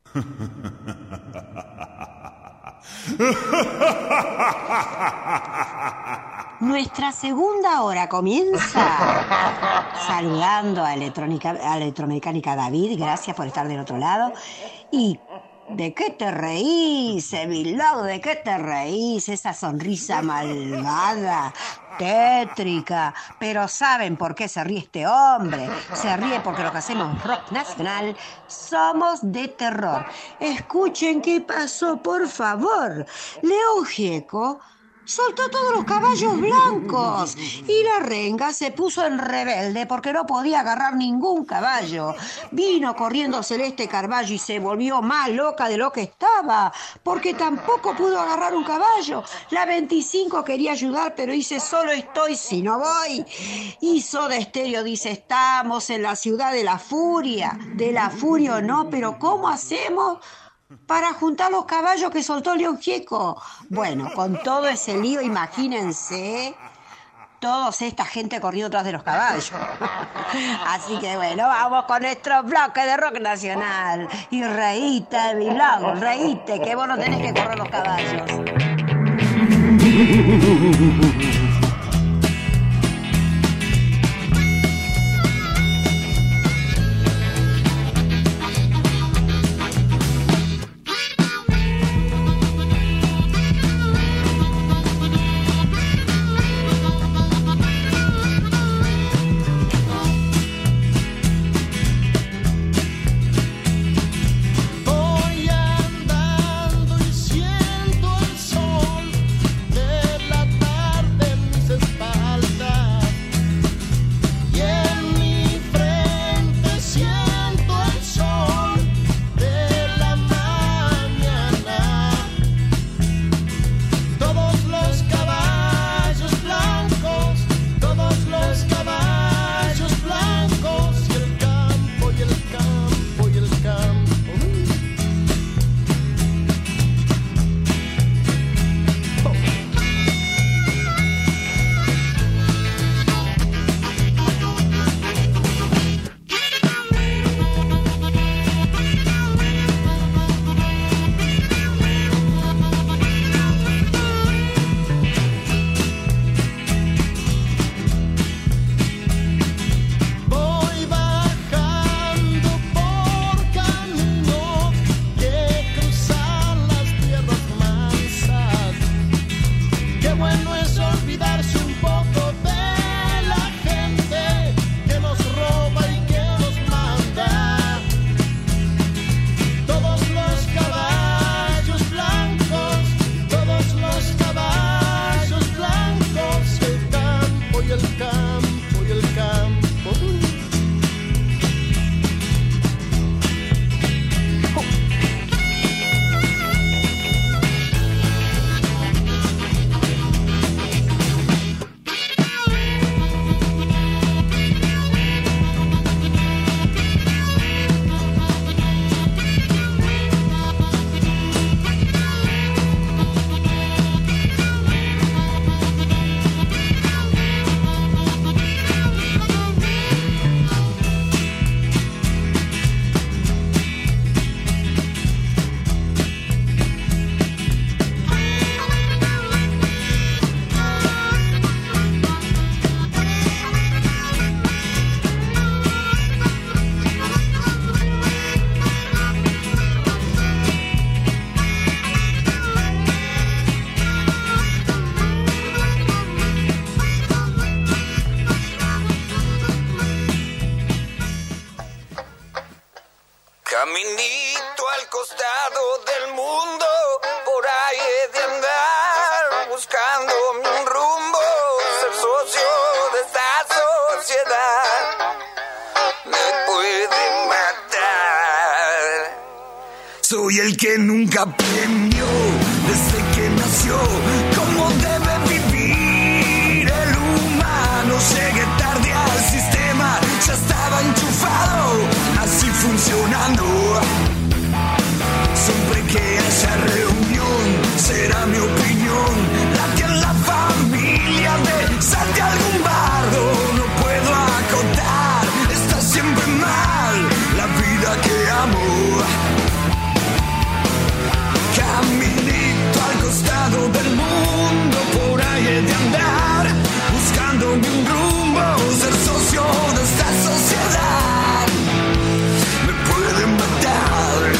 Nuestra segunda hora comienza saludando a, Electrónica, a Electromecánica David, gracias por estar del otro lado. Y ¿de qué te reís, Evilado? ¿De qué te reís? Esa sonrisa malvada, tétrica. Pero ¿saben por qué se ríe este hombre? Se ríe porque lo que hacemos rock nacional somos de terror. Escuchen qué pasó, por favor. León Gieco soltó todos los caballos blancos y la renga se puso en rebelde porque no podía agarrar ningún caballo. Vino corriendo Celeste Carballo y se volvió más loca de lo que estaba porque tampoco pudo agarrar un caballo. La veinticinco quería ayudar, pero dice: solo estoy si no voy. Y Soda Stereo dice: estamos en la ciudad de la furia. De la furia o no, pero ¿cómo hacemos para juntar los caballos que soltó León Gieco? Bueno, con todo ese lío, imagínense toda esta gente corriendo tras de los caballos. Así que bueno, vamos con nuestro bloque de rock nacional. Y reíte, Milagro, reíte, que vos no tenés que correr los caballos. buscando un rumbo, ser socio de esta sociedad me puede matar. Soy el que nunca aprendió desde que nació cómo debe vivir el humano. Llegué tarde al sistema, ya estaba enchufado, así funcionando. Siempre que haya reunión, será mi opinión la que en la familia de salte algún bardo. No puedo acotar, está siempre mal la vida que amo. Caminito al costado del mundo, por ahí he de andar, buscándome un rumbo, ser socio de esta sociedad me puede matar.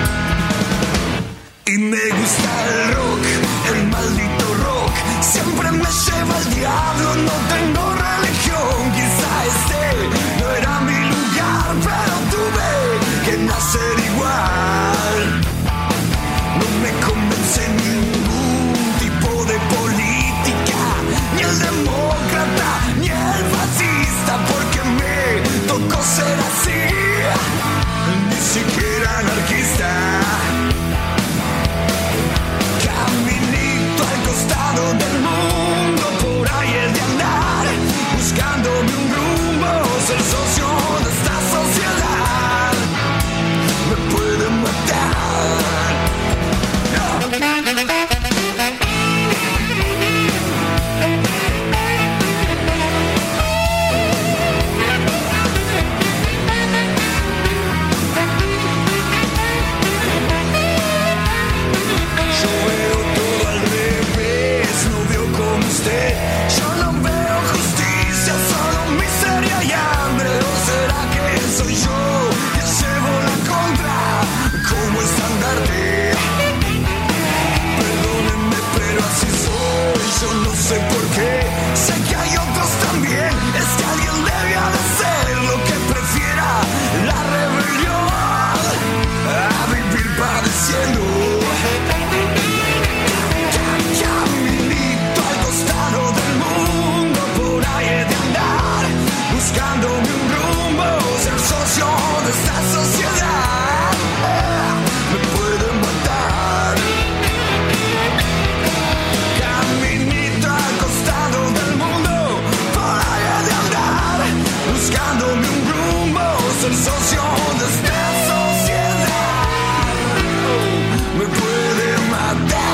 Y me gusta el rock, el maldito rock, siempre me lleva al diablo, no tengo religión. Quizá este no era mi lugar, pero tuve que nacer igual. No me convence ningún tipo de política, ni el demócrata, ni el fascista, porque me tocó ser así, ni siquiera anarquista. Caminito al costado del mundo, por ahí he de andar, buscándome un rumbo, ser socio de esta sociedad me puede matar. Yo no veo justicia, solo miseria y hambre. ¿O será que soy yo que llevo la contra como estandarte? Perdónenme, pero así soy, yo no sé por qué. Sé que hay otros también, es que alguien debe de ser lo que prefiera la rebelión a vivir padeciendo. Buscándome un rumbo, ser socio de esta sociedad me puede matar. Caminito al costado del mundo, por ahí he de andar, buscándome un rumbo, ser socio de esta sociedad me puede matar.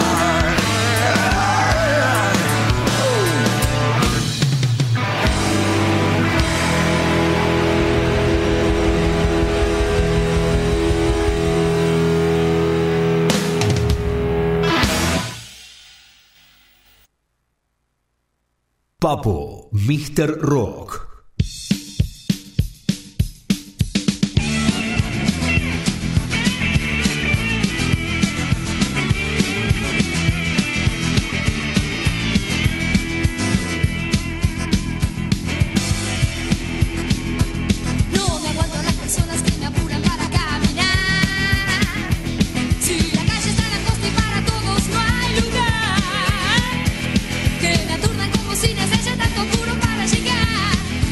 Papo, míster Rock. Que me aturdan como si necesita tanto puro para llegar.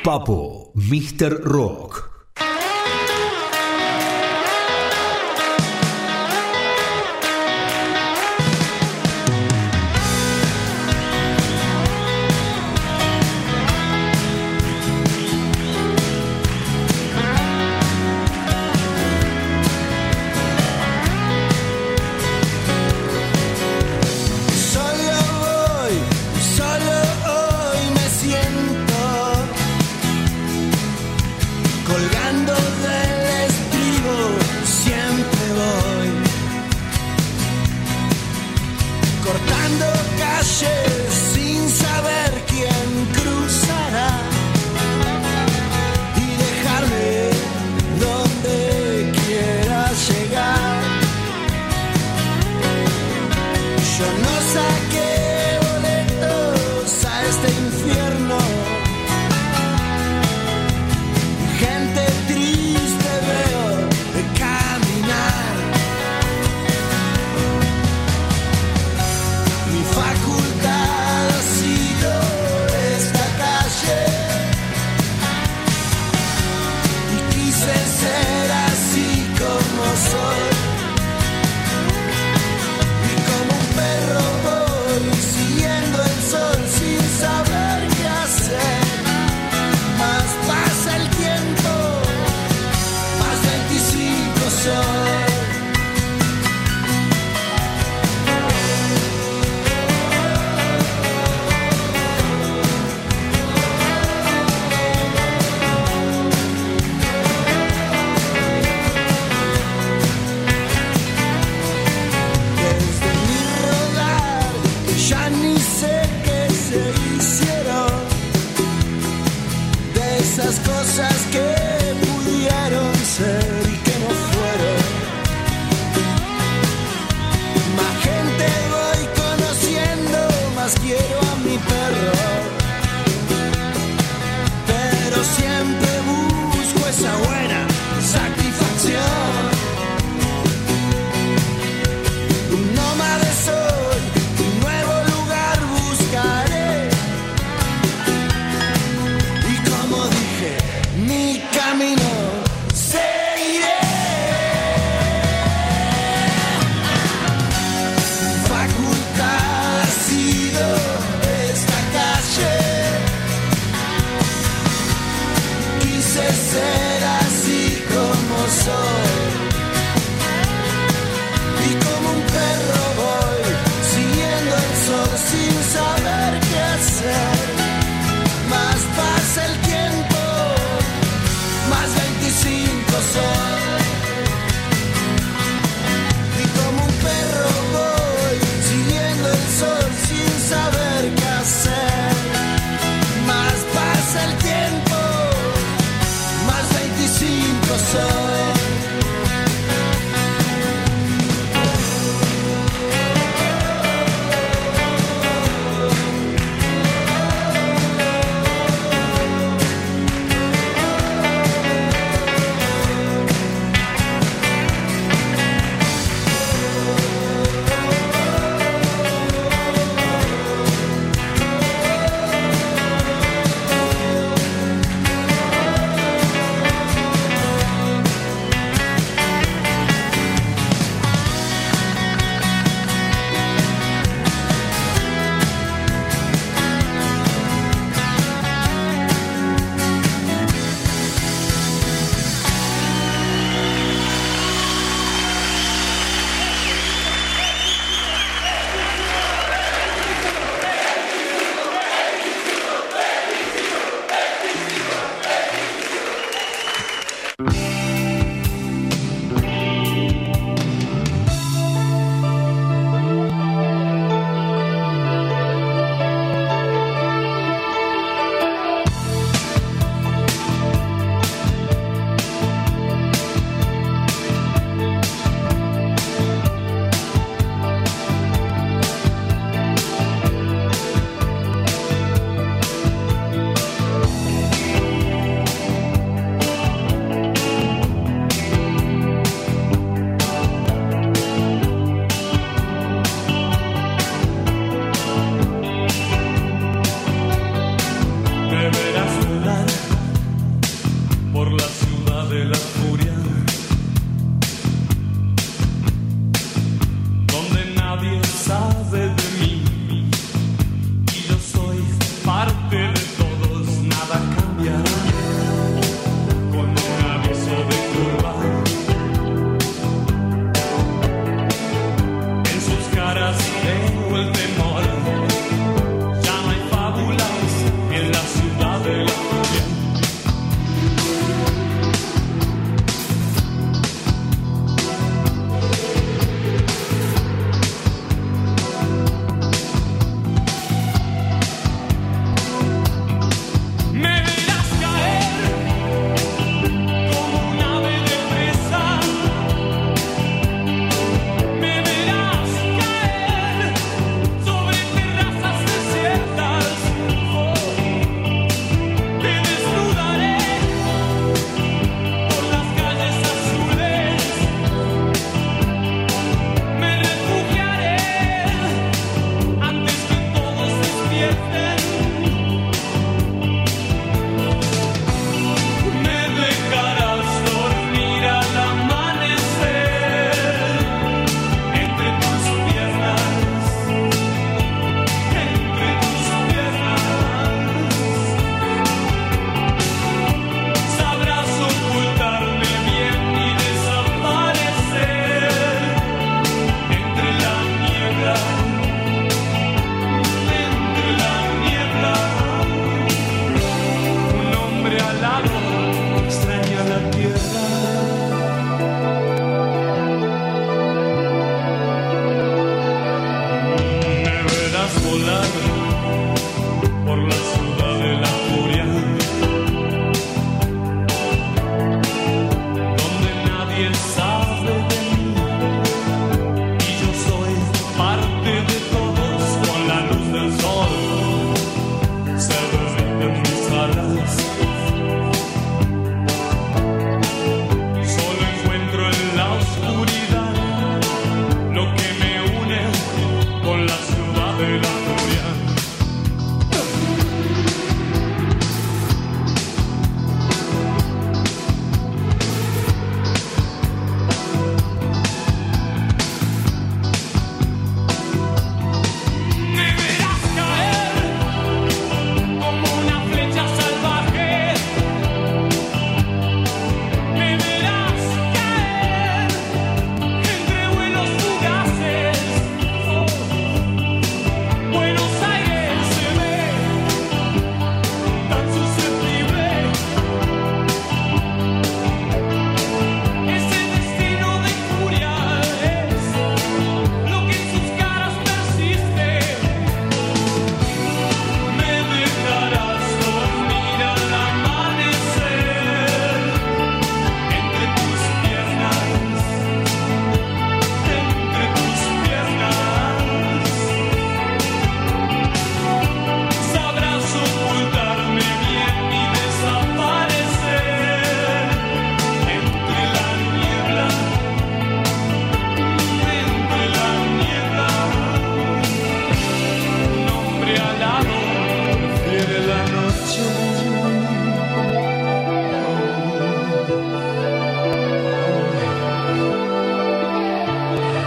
Papo, míster Rock. Con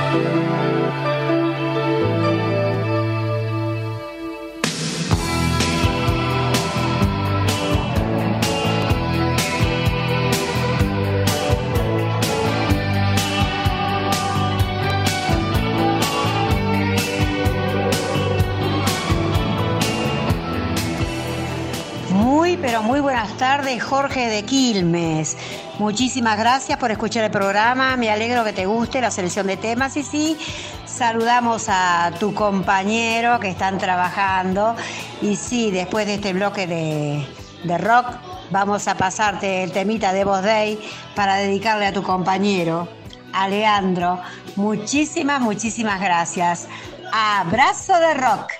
Pero muy buenas tardes, Jorge de Quilmes. Muchísimas gracias por escuchar el programa. Me alegro que te guste la selección de temas. Y sí, saludamos a tu compañero que están trabajando. Y sí, después de este bloque de, de rock, vamos a pasarte el temita de Voz Day para dedicarle a tu compañero, a Leandro. Muchísimas, muchísimas gracias. Abrazo de rock.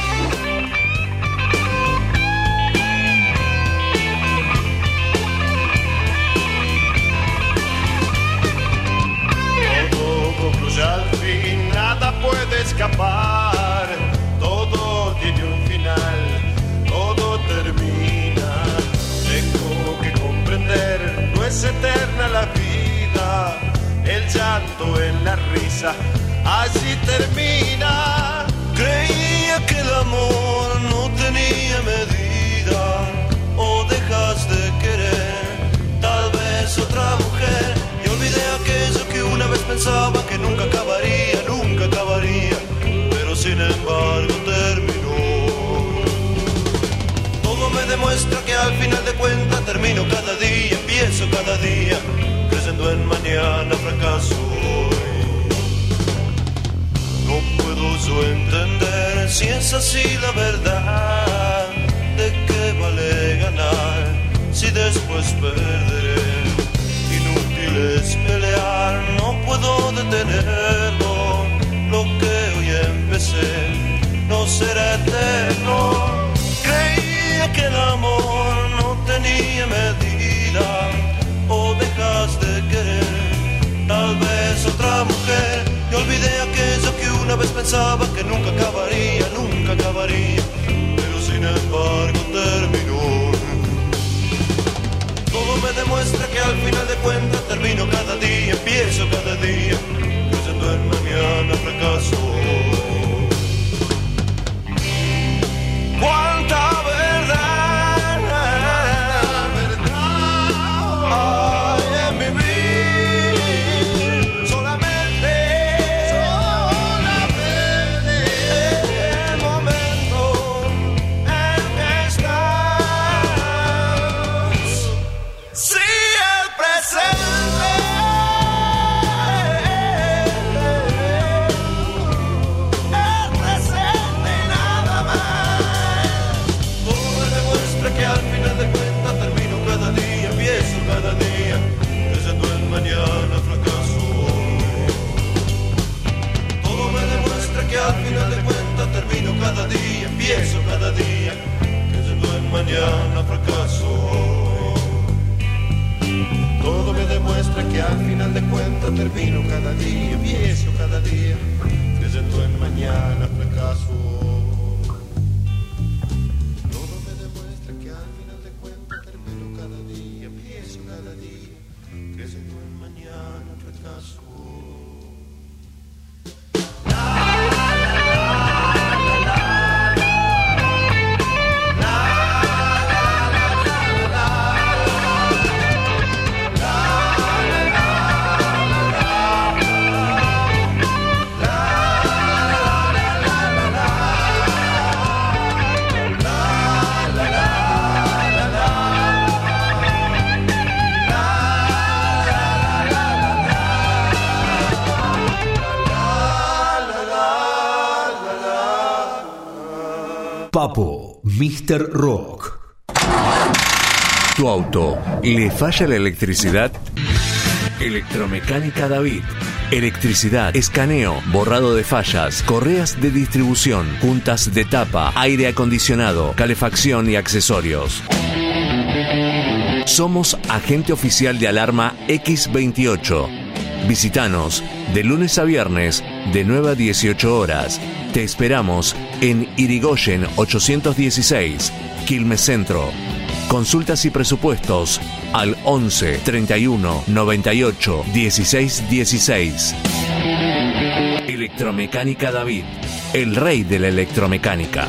Al fin nada puede escapar, todo tiene un final, todo termina. Tengo que comprender, no es eterna la vida, el llanto en la risa, así termina. Creía que el amor no tenía medida, o dejas de querer, tal vez otra mujer, y olvidé aquello que una vez pensaba que nunca acabaría, nunca acabaría, pero sin embargo terminó. Todo me demuestra que al final de cuentas termino cada día, empiezo cada día, creyendo en mañana fracaso hoy. No puedo yo entender si es así la verdad, de qué vale ganar si después perderé. Es pelear, no puedo detenerlo. Lo que hoy empecé no será eterno. Creía que el amor no tenía medida, o dejas de querer, tal vez otra mujer. Y olvidé aquello que una vez pensaba que nunca acabaría, nunca acabaría, pero sin embargo terminó. Todo me demuestra que al final de cuentas termino cada día, empiezo cada día, creyendo en mañana fracaso. ¡Cuánta verdad! verdad hay en mi vida! Solamente, solamente el momento en que estás. Sí, el presente, el presente y nada más. Todo me demuestra que al final de cuentas termino cada día, empiezo cada día, creyendo en mañana fracaso. Todo me demuestra que al final de cuentas termino cada día, empiezo cada día, creyendo en mañana fracaso. Todo me demuestra que al final de cuentas termino cada día, empiezo cada día, creyendo en mañana fracaso. Todo me demuestra que al final de cuentas termino cada día, empiezo cada día, creyendo en mañana fracaso. Papo, míster Rock. ¿Tu auto le falla la electricidad? Electromecánica David. Electricidad, escaneo, borrado de fallas, correas de distribución, juntas de tapa, aire acondicionado, calefacción y accesorios. Somos agente oficial de alarma equis veintiocho. Visítanos de lunes a viernes de nueve a dieciocho horas. Te esperamos en Irigoyen ochocientos dieciséis, Quilmes Centro. Consultas y presupuestos al once, treinta y uno, noventa y ocho, dieciséis dieciséis. Electromecánica David, el rey de la electromecánica.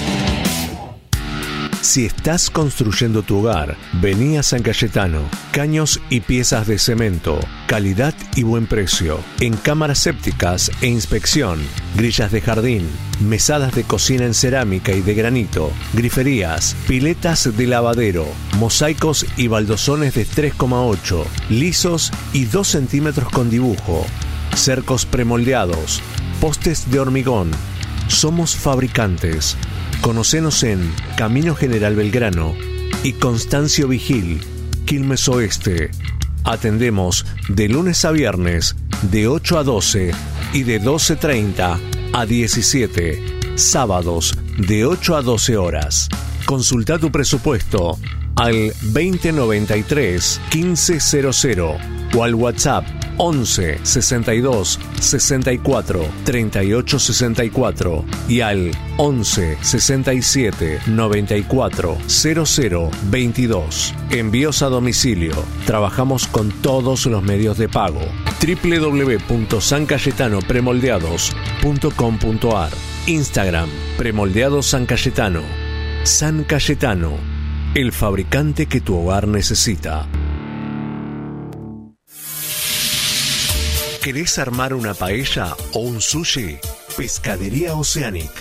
Si estás construyendo tu hogar, vení a San Cayetano. Caños y piezas de cemento, calidad y buen precio. En cámaras sépticas e inspección, grillas de jardín, mesadas de cocina en cerámica y de granito, griferías, piletas de lavadero, mosaicos y baldosones de tres coma ocho, lisos y dos centímetros con dibujo, cercos premoldeados, postes de hormigón. Somos fabricantes. Conocenos en Camino General Belgrano y Constancio Vigil, Quilmes Oeste. Atendemos de lunes a viernes de ocho a doce y de doce treinta a diecisiete. Sábados de ocho a doce horas. Consulta tu presupuesto al veinte noventa y tres quince cero cero o al WhatsApp once sesenta y dos sesenta y cuatro treinta y ocho sesenta y cuatro y al once sesenta y siete noventa y cuatro cero cero veintidós. Envíos a domicilio. Trabajamos con todos los medios de pago. doble u doble u doble u punto san cayetano premoldeados punto com punto a r. Instagram Premoldeados San Cayetano. San Cayetano, el fabricante que tu hogar necesita. ¿Querés armar una paella o un sushi? Pescadería Oceanic.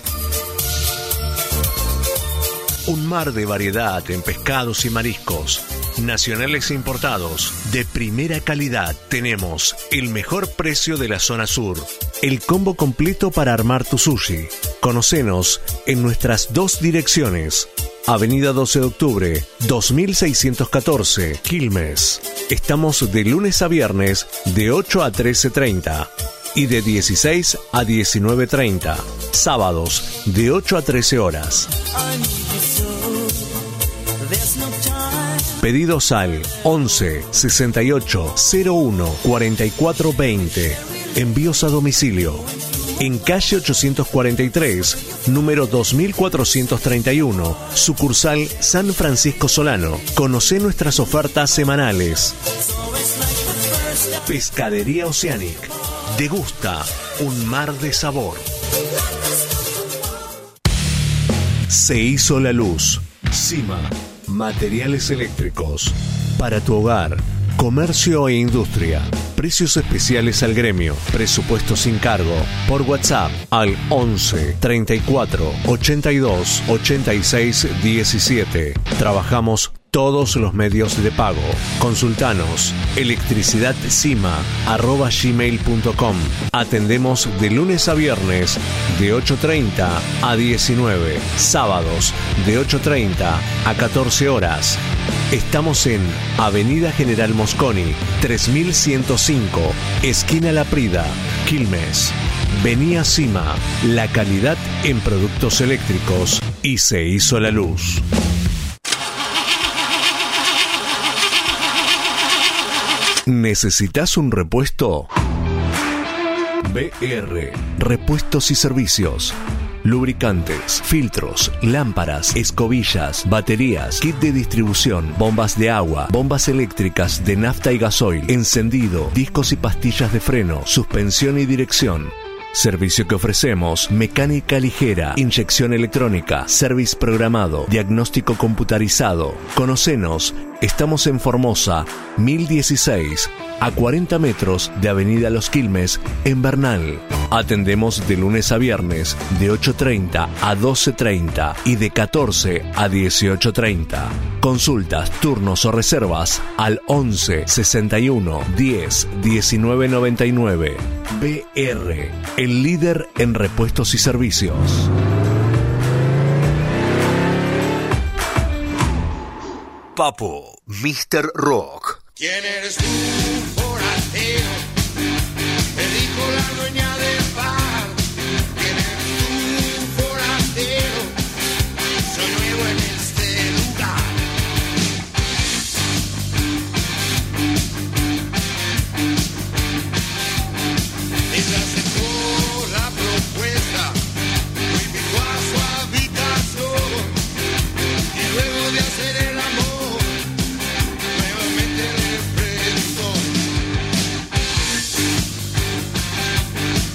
Un mar de variedad en pescados y mariscos, nacionales e importados, de primera calidad. Tenemos el mejor precio de la zona sur. El combo completo para armar tu sushi. Conocenos en nuestras dos direcciones. Avenida doce de octubre, dos mil seiscientos catorce, Quilmes. Estamos de lunes a viernes de ocho a trece treinta y de dieciséis a diecinueve treinta. Sábados de ocho a trece horas. Pedidos al once sesenta y ocho cero uno cuarenta y cuatro veinte. Envíos a domicilio. En calle ochocientos cuarenta y tres, número dos mil cuatrocientos treinta y uno, sucursal San Francisco Solano. Conoce nuestras ofertas semanales. Pescadería Oceanic. Degusta un mar de sabor. Se hizo la luz. Cima. Materiales eléctricos. Para tu hogar, comercio e industria. Precios especiales al gremio. Presupuesto sin cargo. Por WhatsApp al once treinta y cuatro ochenta y dos ochenta y seis diecisiete. Trabajamos todos los medios de pago. Consultanos electricidadcima arroba gmail punto com. Atendemos de lunes a viernes de ocho treinta a diecinueve. Sábados de ocho treinta a catorce horas. Estamos en Avenida General Mosconi, tres mil ciento cinco, esquina La Prida, Quilmes. Vení a Cima, la calidad en productos eléctricos. Y se hizo la luz. ¿Necesitas un repuesto? B R, Repuestos y Servicios. Lubricantes, filtros, lámparas, escobillas, baterías, kit de distribución, bombas de agua, bombas eléctricas de nafta y gasoil, encendido, discos y pastillas de freno, suspensión y dirección. Servicio que ofrecemos: mecánica ligera, inyección electrónica, service programado, diagnóstico computarizado. Conocenos, estamos en Formosa, mil dieciséis, a cuarenta metros de Avenida Los Quilmes, en Bernal. Atendemos de lunes a viernes de ocho treinta a doce treinta y de catorce a dieciocho treinta. Consultas, turnos o reservas al once sesenta y uno diez diecinueve noventa y nueve. B R, el líder en repuestos y servicios. Papo, mister Rock. ¿Quién eres tú, forastero? Te dijo la dueña del bar. ¿Quién eres tú, forastero? Soy nuevo en este lugar. Ella aceptó la propuesta, lo invitó a su habitación y luego de hacer el amor, nuevamente le preguntó: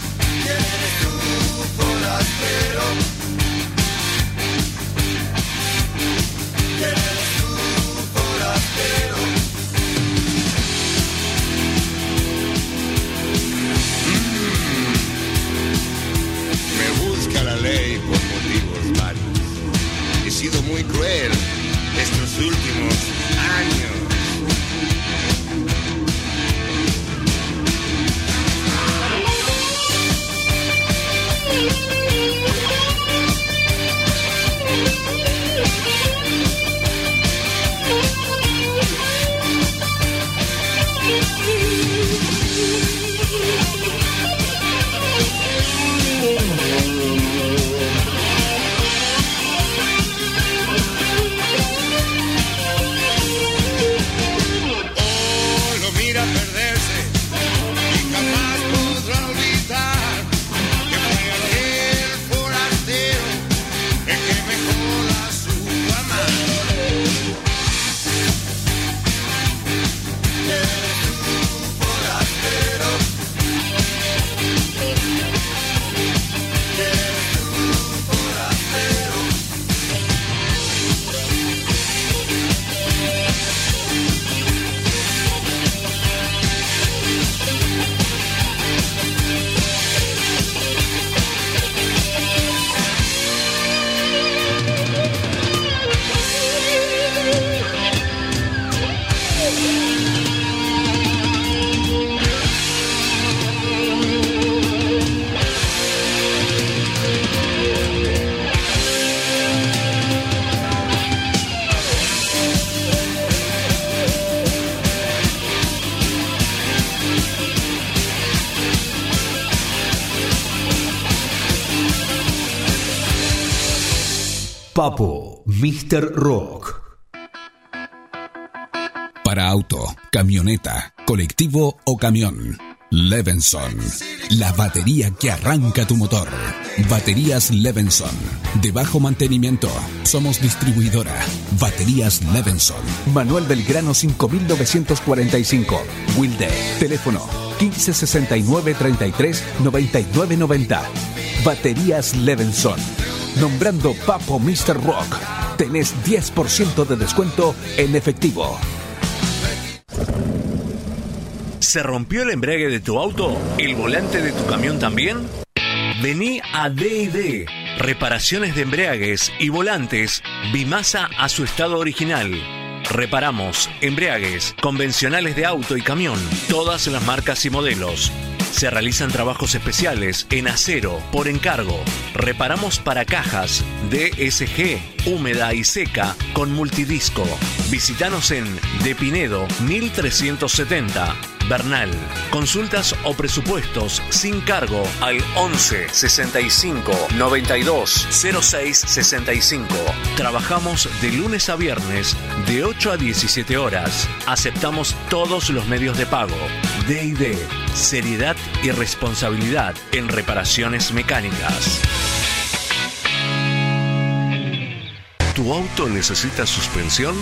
ley por motivos varios. He sido muy cruel estos últimos años. Papo, míster Rock. Para auto, camioneta, colectivo o camión, Levenson, la batería que arranca tu motor. Baterías Levenson, de bajo mantenimiento. Somos distribuidora. Baterías Levenson. Manuel Belgrano cinco mil novecientos cuarenta y cinco. Wilde. Teléfono quince sesenta y nueve treinta y tres noventa y nueve noventa. Baterías Levenson. Nombrando Papo míster Rock, tenés diez por ciento de descuento en efectivo. ¿Se rompió el embrague de tu auto? ¿El volante de tu camión también? Vení a D y D. Reparaciones de embragues y volantes Bimasa a su estado original. Reparamos embragues convencionales de auto y camión, todas las marcas y modelos. Se realizan trabajos especiales en acero por encargo. Reparamos para cajas D S G, húmeda y seca con multidisco. Visítanos en De Pinedo mil trescientos setenta, Bernal. Consultas o presupuestos sin cargo al once sesenta y cinco noventa y dos cero seis sesenta y cinco. Trabajamos de lunes a viernes de ocho a diecisiete horas. Aceptamos todos los medios de pago. D y D, seriedad y responsabilidad en reparaciones mecánicas. ¿Tu auto necesita suspensión?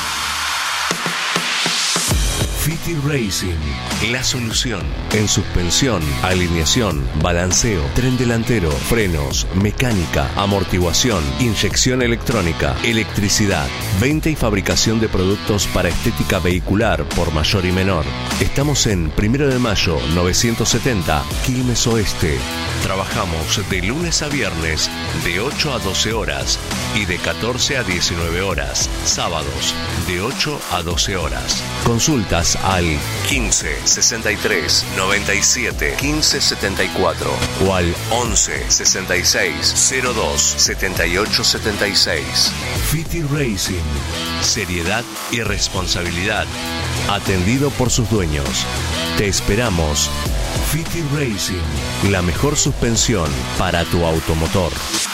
Fiti Racing, la solución en suspensión, alineación, balanceo, tren delantero, frenos, mecánica, amortiguación, inyección electrónica, electricidad, venta y fabricación de productos para estética vehicular por mayor y menor. Estamos en Primero de Mayo novecientos setenta, Quilmes Oeste. Trabajamos de lunes a viernes de ocho a doce horas y de catorce a diecinueve horas. Sábados de ocho a doce horas. Consultas al quince sesenta y tres noventa y siete quince setenta y cuatro o al once sesenta y seis cero dos setenta y ocho setenta y seis. Fiti Racing, seriedad y responsabilidad, atendido por sus dueños. Te esperamos. Fiti Racing, la mejor suspensión para tu automotor.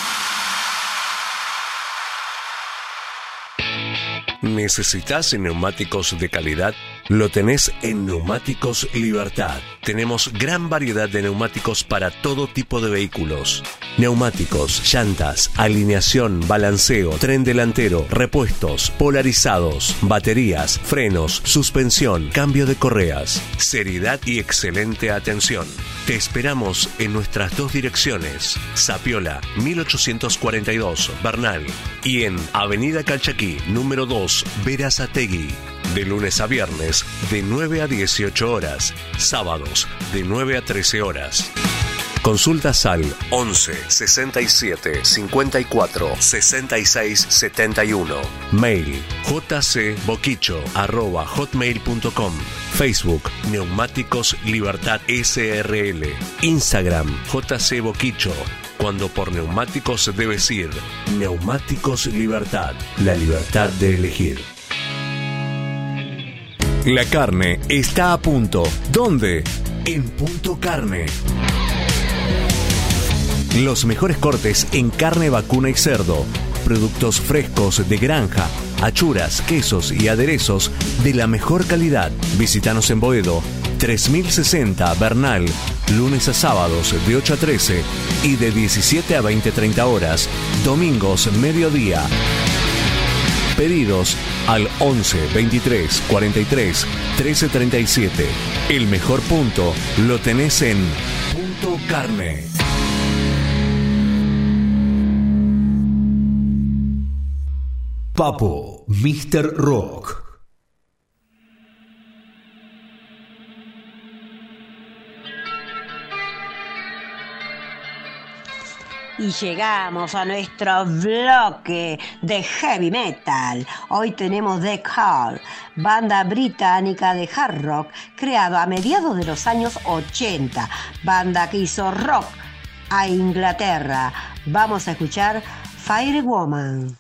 ¿Necesitas neumáticos de calidad? Lo tenés en Neumáticos Libertad. Tenemos gran variedad de neumáticos para todo tipo de vehículos. Neumáticos, llantas, alineación, balanceo, tren delantero, repuestos, polarizados, baterías, frenos, suspensión, cambio de correas. Seriedad y excelente atención. Te esperamos en nuestras dos direcciones. Sapiola, mil ochocientos cuarenta y dos, Bernal. Y en Avenida Calchaquí, número dos, Berazategui. De lunes a viernes, de nueve a dieciocho horas. Sábados, de nueve a trece horas. Consultas al once sesenta y siete cincuenta y cuatro sesenta y seis setenta y uno. Mail jcboquicho arroba hotmail punto com. Facebook Neumáticos Libertad S R L. Instagram jcboquicho. Cuando por neumáticos debes ir. Neumáticos Libertad. La libertad de elegir. La carne está a punto. ¿Dónde? En Punto Carne. Los mejores cortes en carne vacuna y cerdo. Productos frescos de granja, achuras, quesos y aderezos de la mejor calidad. Visítanos en Boedo, tres mil sesenta Bernal, lunes a sábados de ocho a trece y de diecisiete a veinte treinta horas, domingos mediodía. Pedidos al once veintitrés cuarenta y tres trece treinta y siete. El mejor punto lo tenés en Punto Carne. Papo, míster Rock. Y llegamos a nuestro bloque de heavy metal. Hoy tenemos The Call, banda británica de hard rock creada a mediados de los años ochenta, banda que hizo rock a Inglaterra. Vamos a escuchar Firewoman.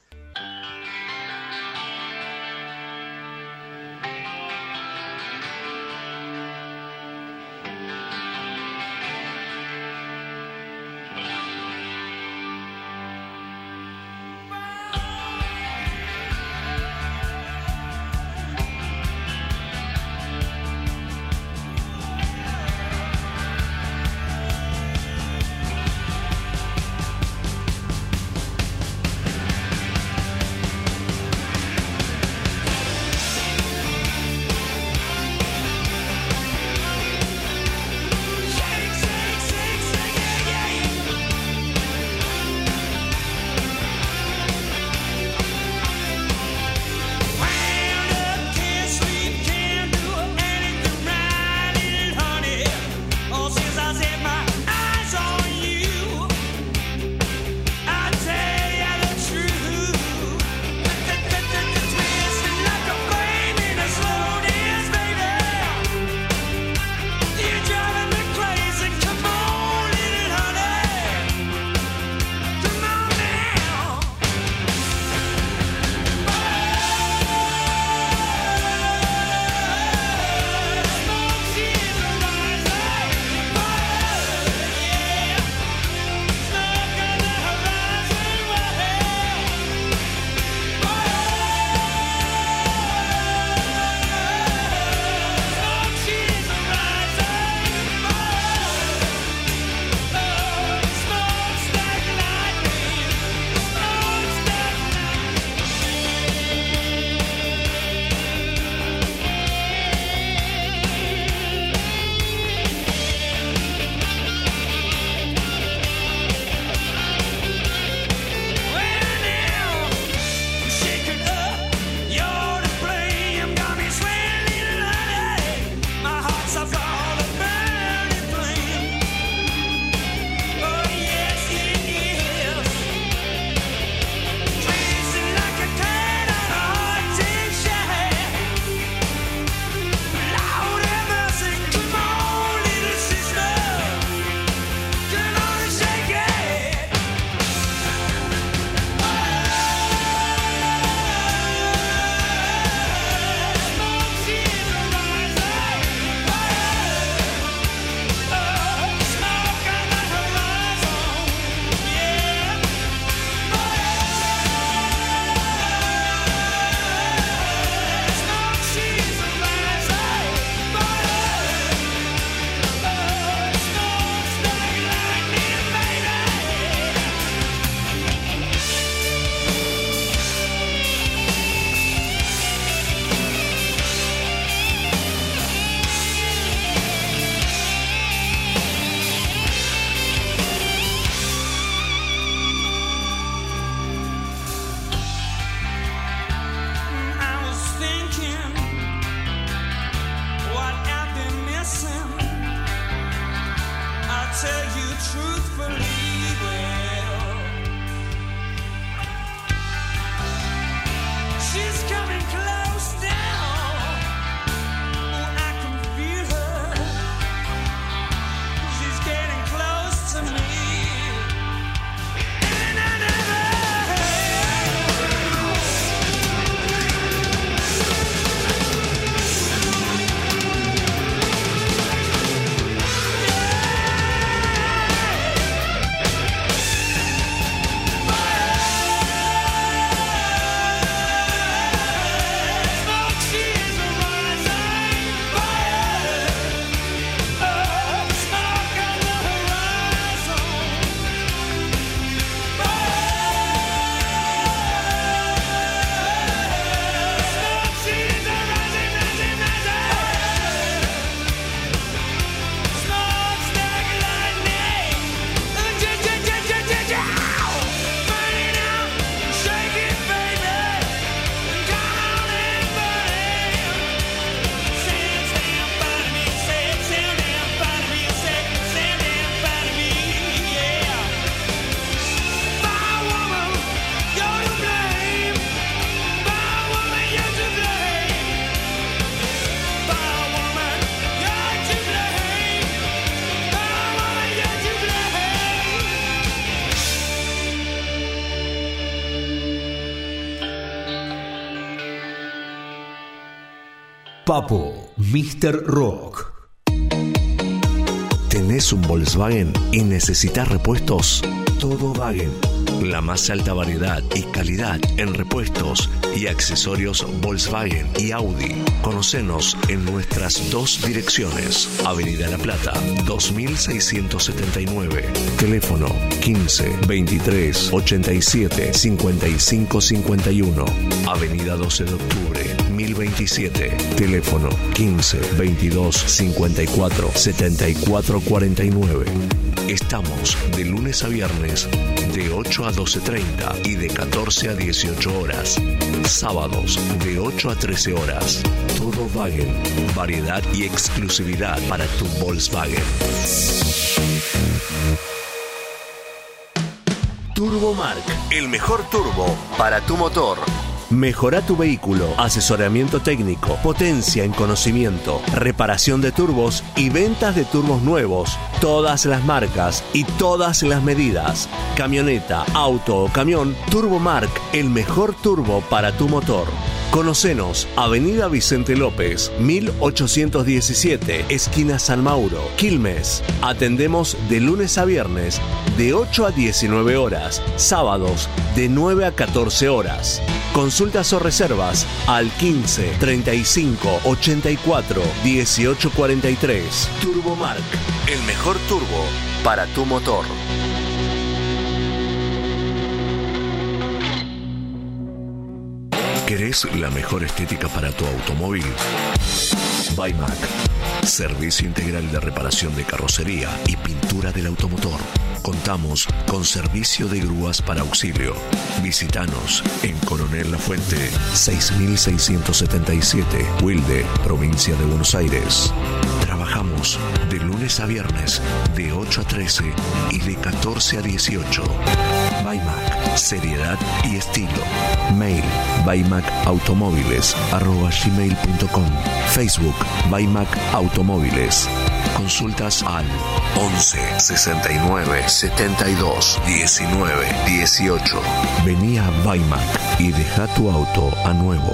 Papo, míster Rock. ¿Tenés un Volkswagen y necesitas repuestos? Todo Wagen. La más alta variedad y calidad en repuestos y accesorios Volkswagen y Audi. Conocenos en nuestras dos direcciones. Avenida La Plata, dos mil seiscientos setenta y nueve. Teléfono quince, veintitrés, ochenta y siete, cincuenta y cinco cincuenta y uno. Avenida doce de octubre, mil veintisiete. Teléfono quince, veintidós, cincuenta y cuatro, setenta y cuatro cuarenta y nueve. Estamos de lunes a viernes de ocho a doce treinta y de catorce a dieciocho horas. Sábados de ocho a trece horas. Todo Wagen. Variedad y exclusividad para tu Volkswagen. Turbomark. El mejor turbo para tu motor. Mejora tu vehículo, asesoramiento técnico, potencia en conocimiento, reparación de turbos y ventas de turbos nuevos. Todas las marcas y todas las medidas. Camioneta, auto o camión, Turbomark, el mejor turbo para tu motor. Conocenos, Avenida Vicente López, mil ochocientos diecisiete, esquina San Mauro, Quilmes. Atendemos de lunes a viernes, de ocho a diecinueve horas, sábados de nueve a catorce horas. Consultas o reservas al quince, treinta y cinco, ochenta y cuatro, dieciocho cuarenta y tres. Turbomark, el mejor turbo para tu motor. ¿Querés la mejor estética para tu automóvil? Baimac. Servicio integral de reparación de carrocería y pintura del automotor. Contamos con servicio de grúas para auxilio. Visítanos en Coronel Lafuente, seis mil seiscientos setenta y siete, Wilde, provincia de Buenos Aires. Trabajamos de lunes a viernes de ocho a trece y de catorce a dieciocho. Baimac, seriedad y estilo. Mail baimacautomóviles arroba gmail punto com. Facebook Baimac Automóviles. Consultas al once, sesenta y nueve, setenta y dos, diecinueve, dieciocho. Vení a Baimac y deja tu auto a nuevo.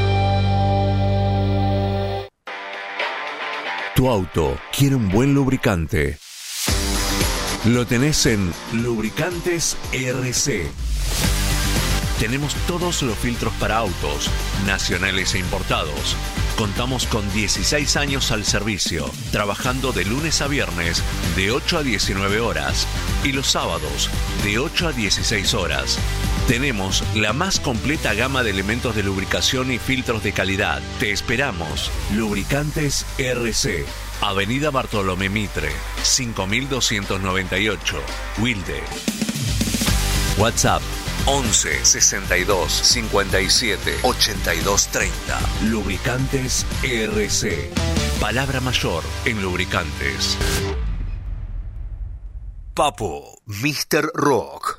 Tu auto quiere un buen lubricante. Lo tenés en Lubricantes R C. Tenemos todos los filtros para autos, nacionales e importados. Contamos con dieciséis años al servicio, trabajando de lunes a viernes de ocho a diecinueve horas y los sábados de ocho a dieciséis horas. Tenemos la más completa gama de elementos de lubricación y filtros de calidad. Te esperamos. Lubricantes R C. Avenida Bartolomé Mitre, cinco mil doscientos noventa y ocho, Wilde. WhatsApp once, sesenta y dos, cincuenta y siete, ochenta y dos treinta. Lubricantes R C. Palabra mayor en lubricantes. Papo, míster Rock.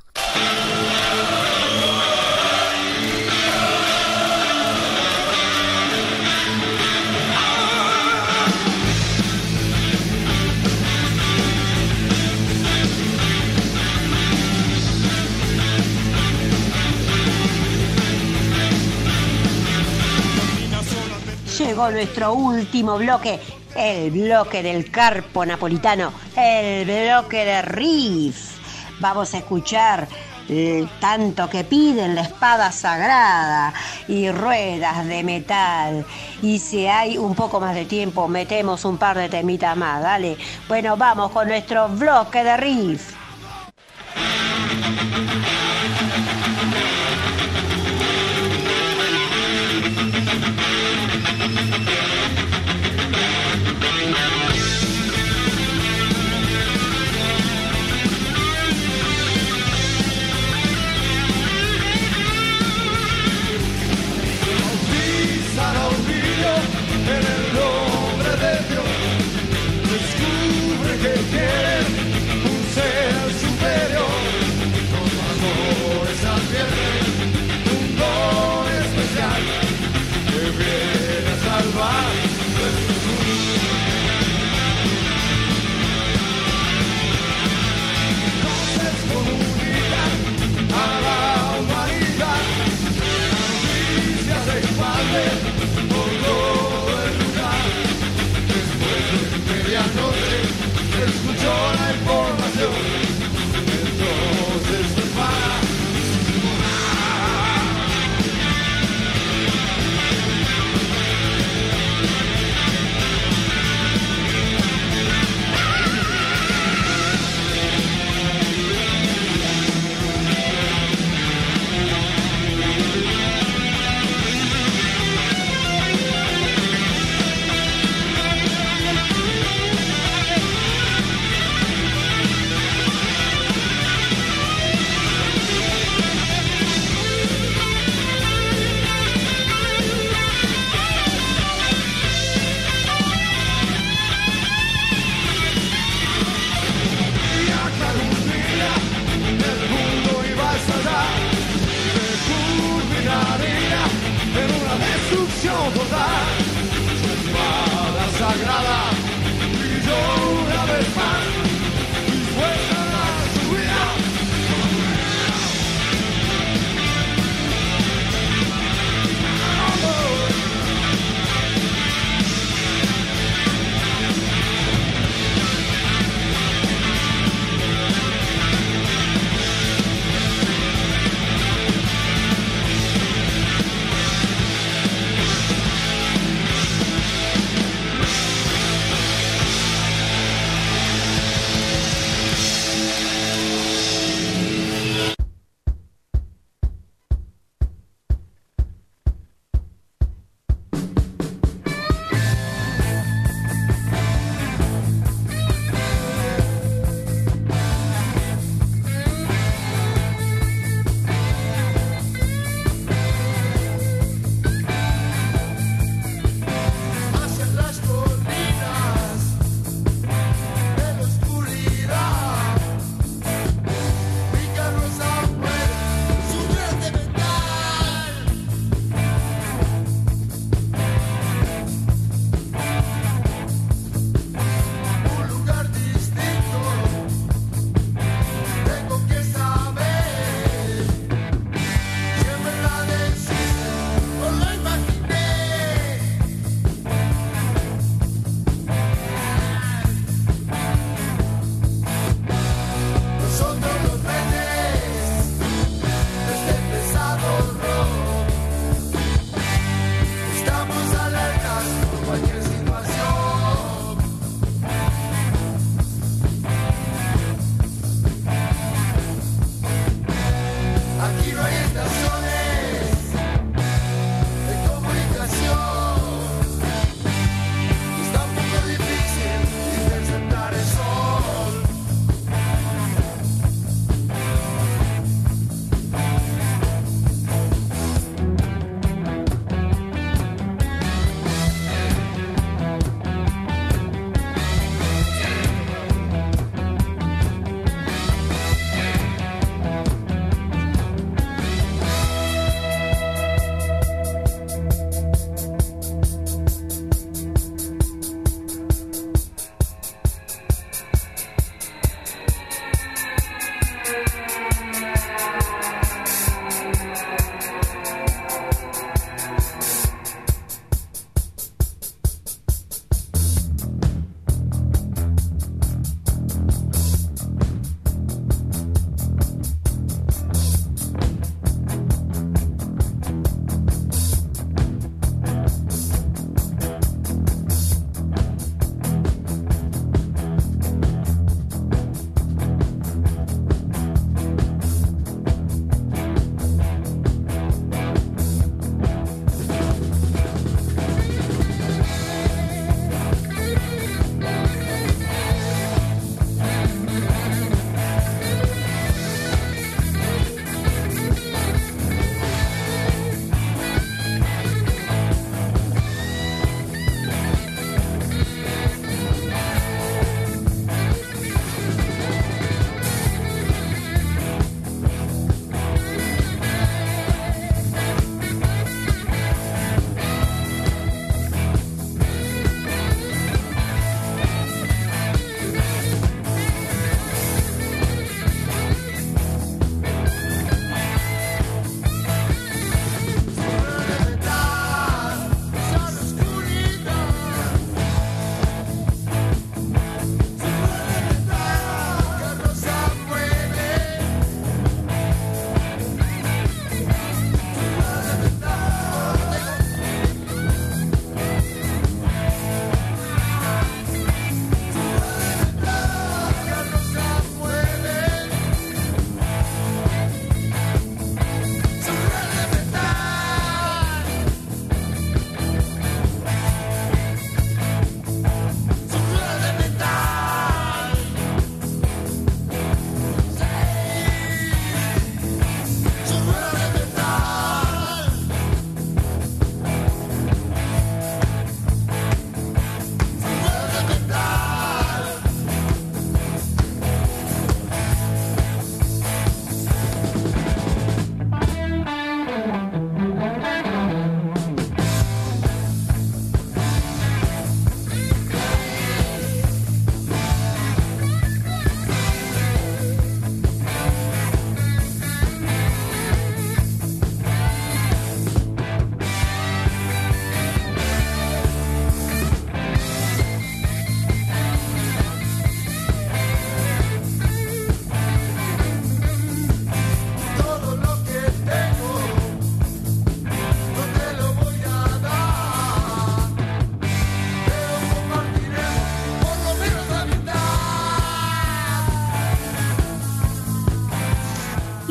Llegó nuestro último bloque, el bloque del Carpo Napolitano, el bloque de riff. Vamos a escuchar el tanto que piden la espada sagrada y ruedas de metal. Y si hay un poco más de tiempo, metemos un par de temitas más, dale. Bueno, vamos con nuestro bloque de riff. Que quieren un ser superior, no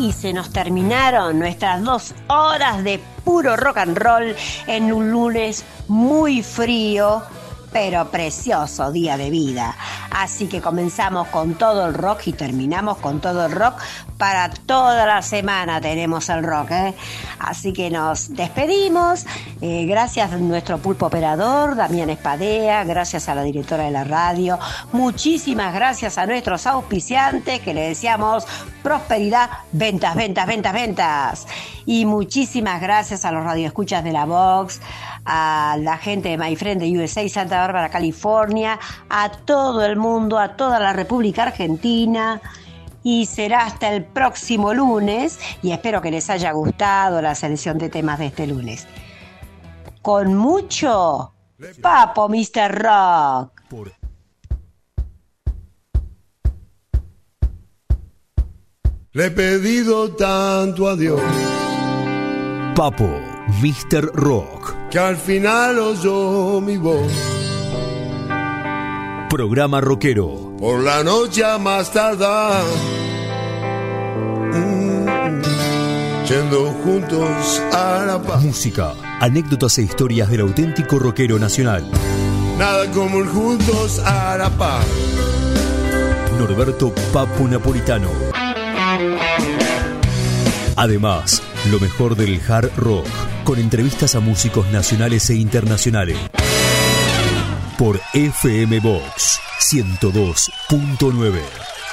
Y se nos terminaron nuestras dos horas de puro rock and roll en un lunes muy frío, pero precioso día de vida. Así que comenzamos con todo el rock y terminamos con todo el rock. Para toda la semana tenemos el rock, ¿eh? Así que nos despedimos. Eh, gracias a nuestro pulpo operador, Damián Espadea. Gracias a la directora de la radio. Muchísimas gracias a nuestros auspiciantes, que le deseamos prosperidad, ventas, ventas, ventas, ventas. Y muchísimas gracias a los radioescuchas de la Vox, a la gente de My Friend de U S A, Santa Bárbara, California, a todo el mundo, a toda la República Argentina. Y será hasta el próximo lunes, y espero que les haya gustado la selección de temas de este lunes. Con mucho Papo mister Rock. Le he pedido tanto a Dios, Papo mister Rock, que al final oyó mi voz. Programa rockero. Por la noche a más tardar, mm, yendo juntos a la paz. Música, anécdotas e historias del auténtico rockero nacional. Nada como el juntos a la paz. Norberto Papo Napolitano. Además, lo mejor del hard rock, con entrevistas a músicos nacionales e internacionales. Por F M Vox ciento dos punto nueve.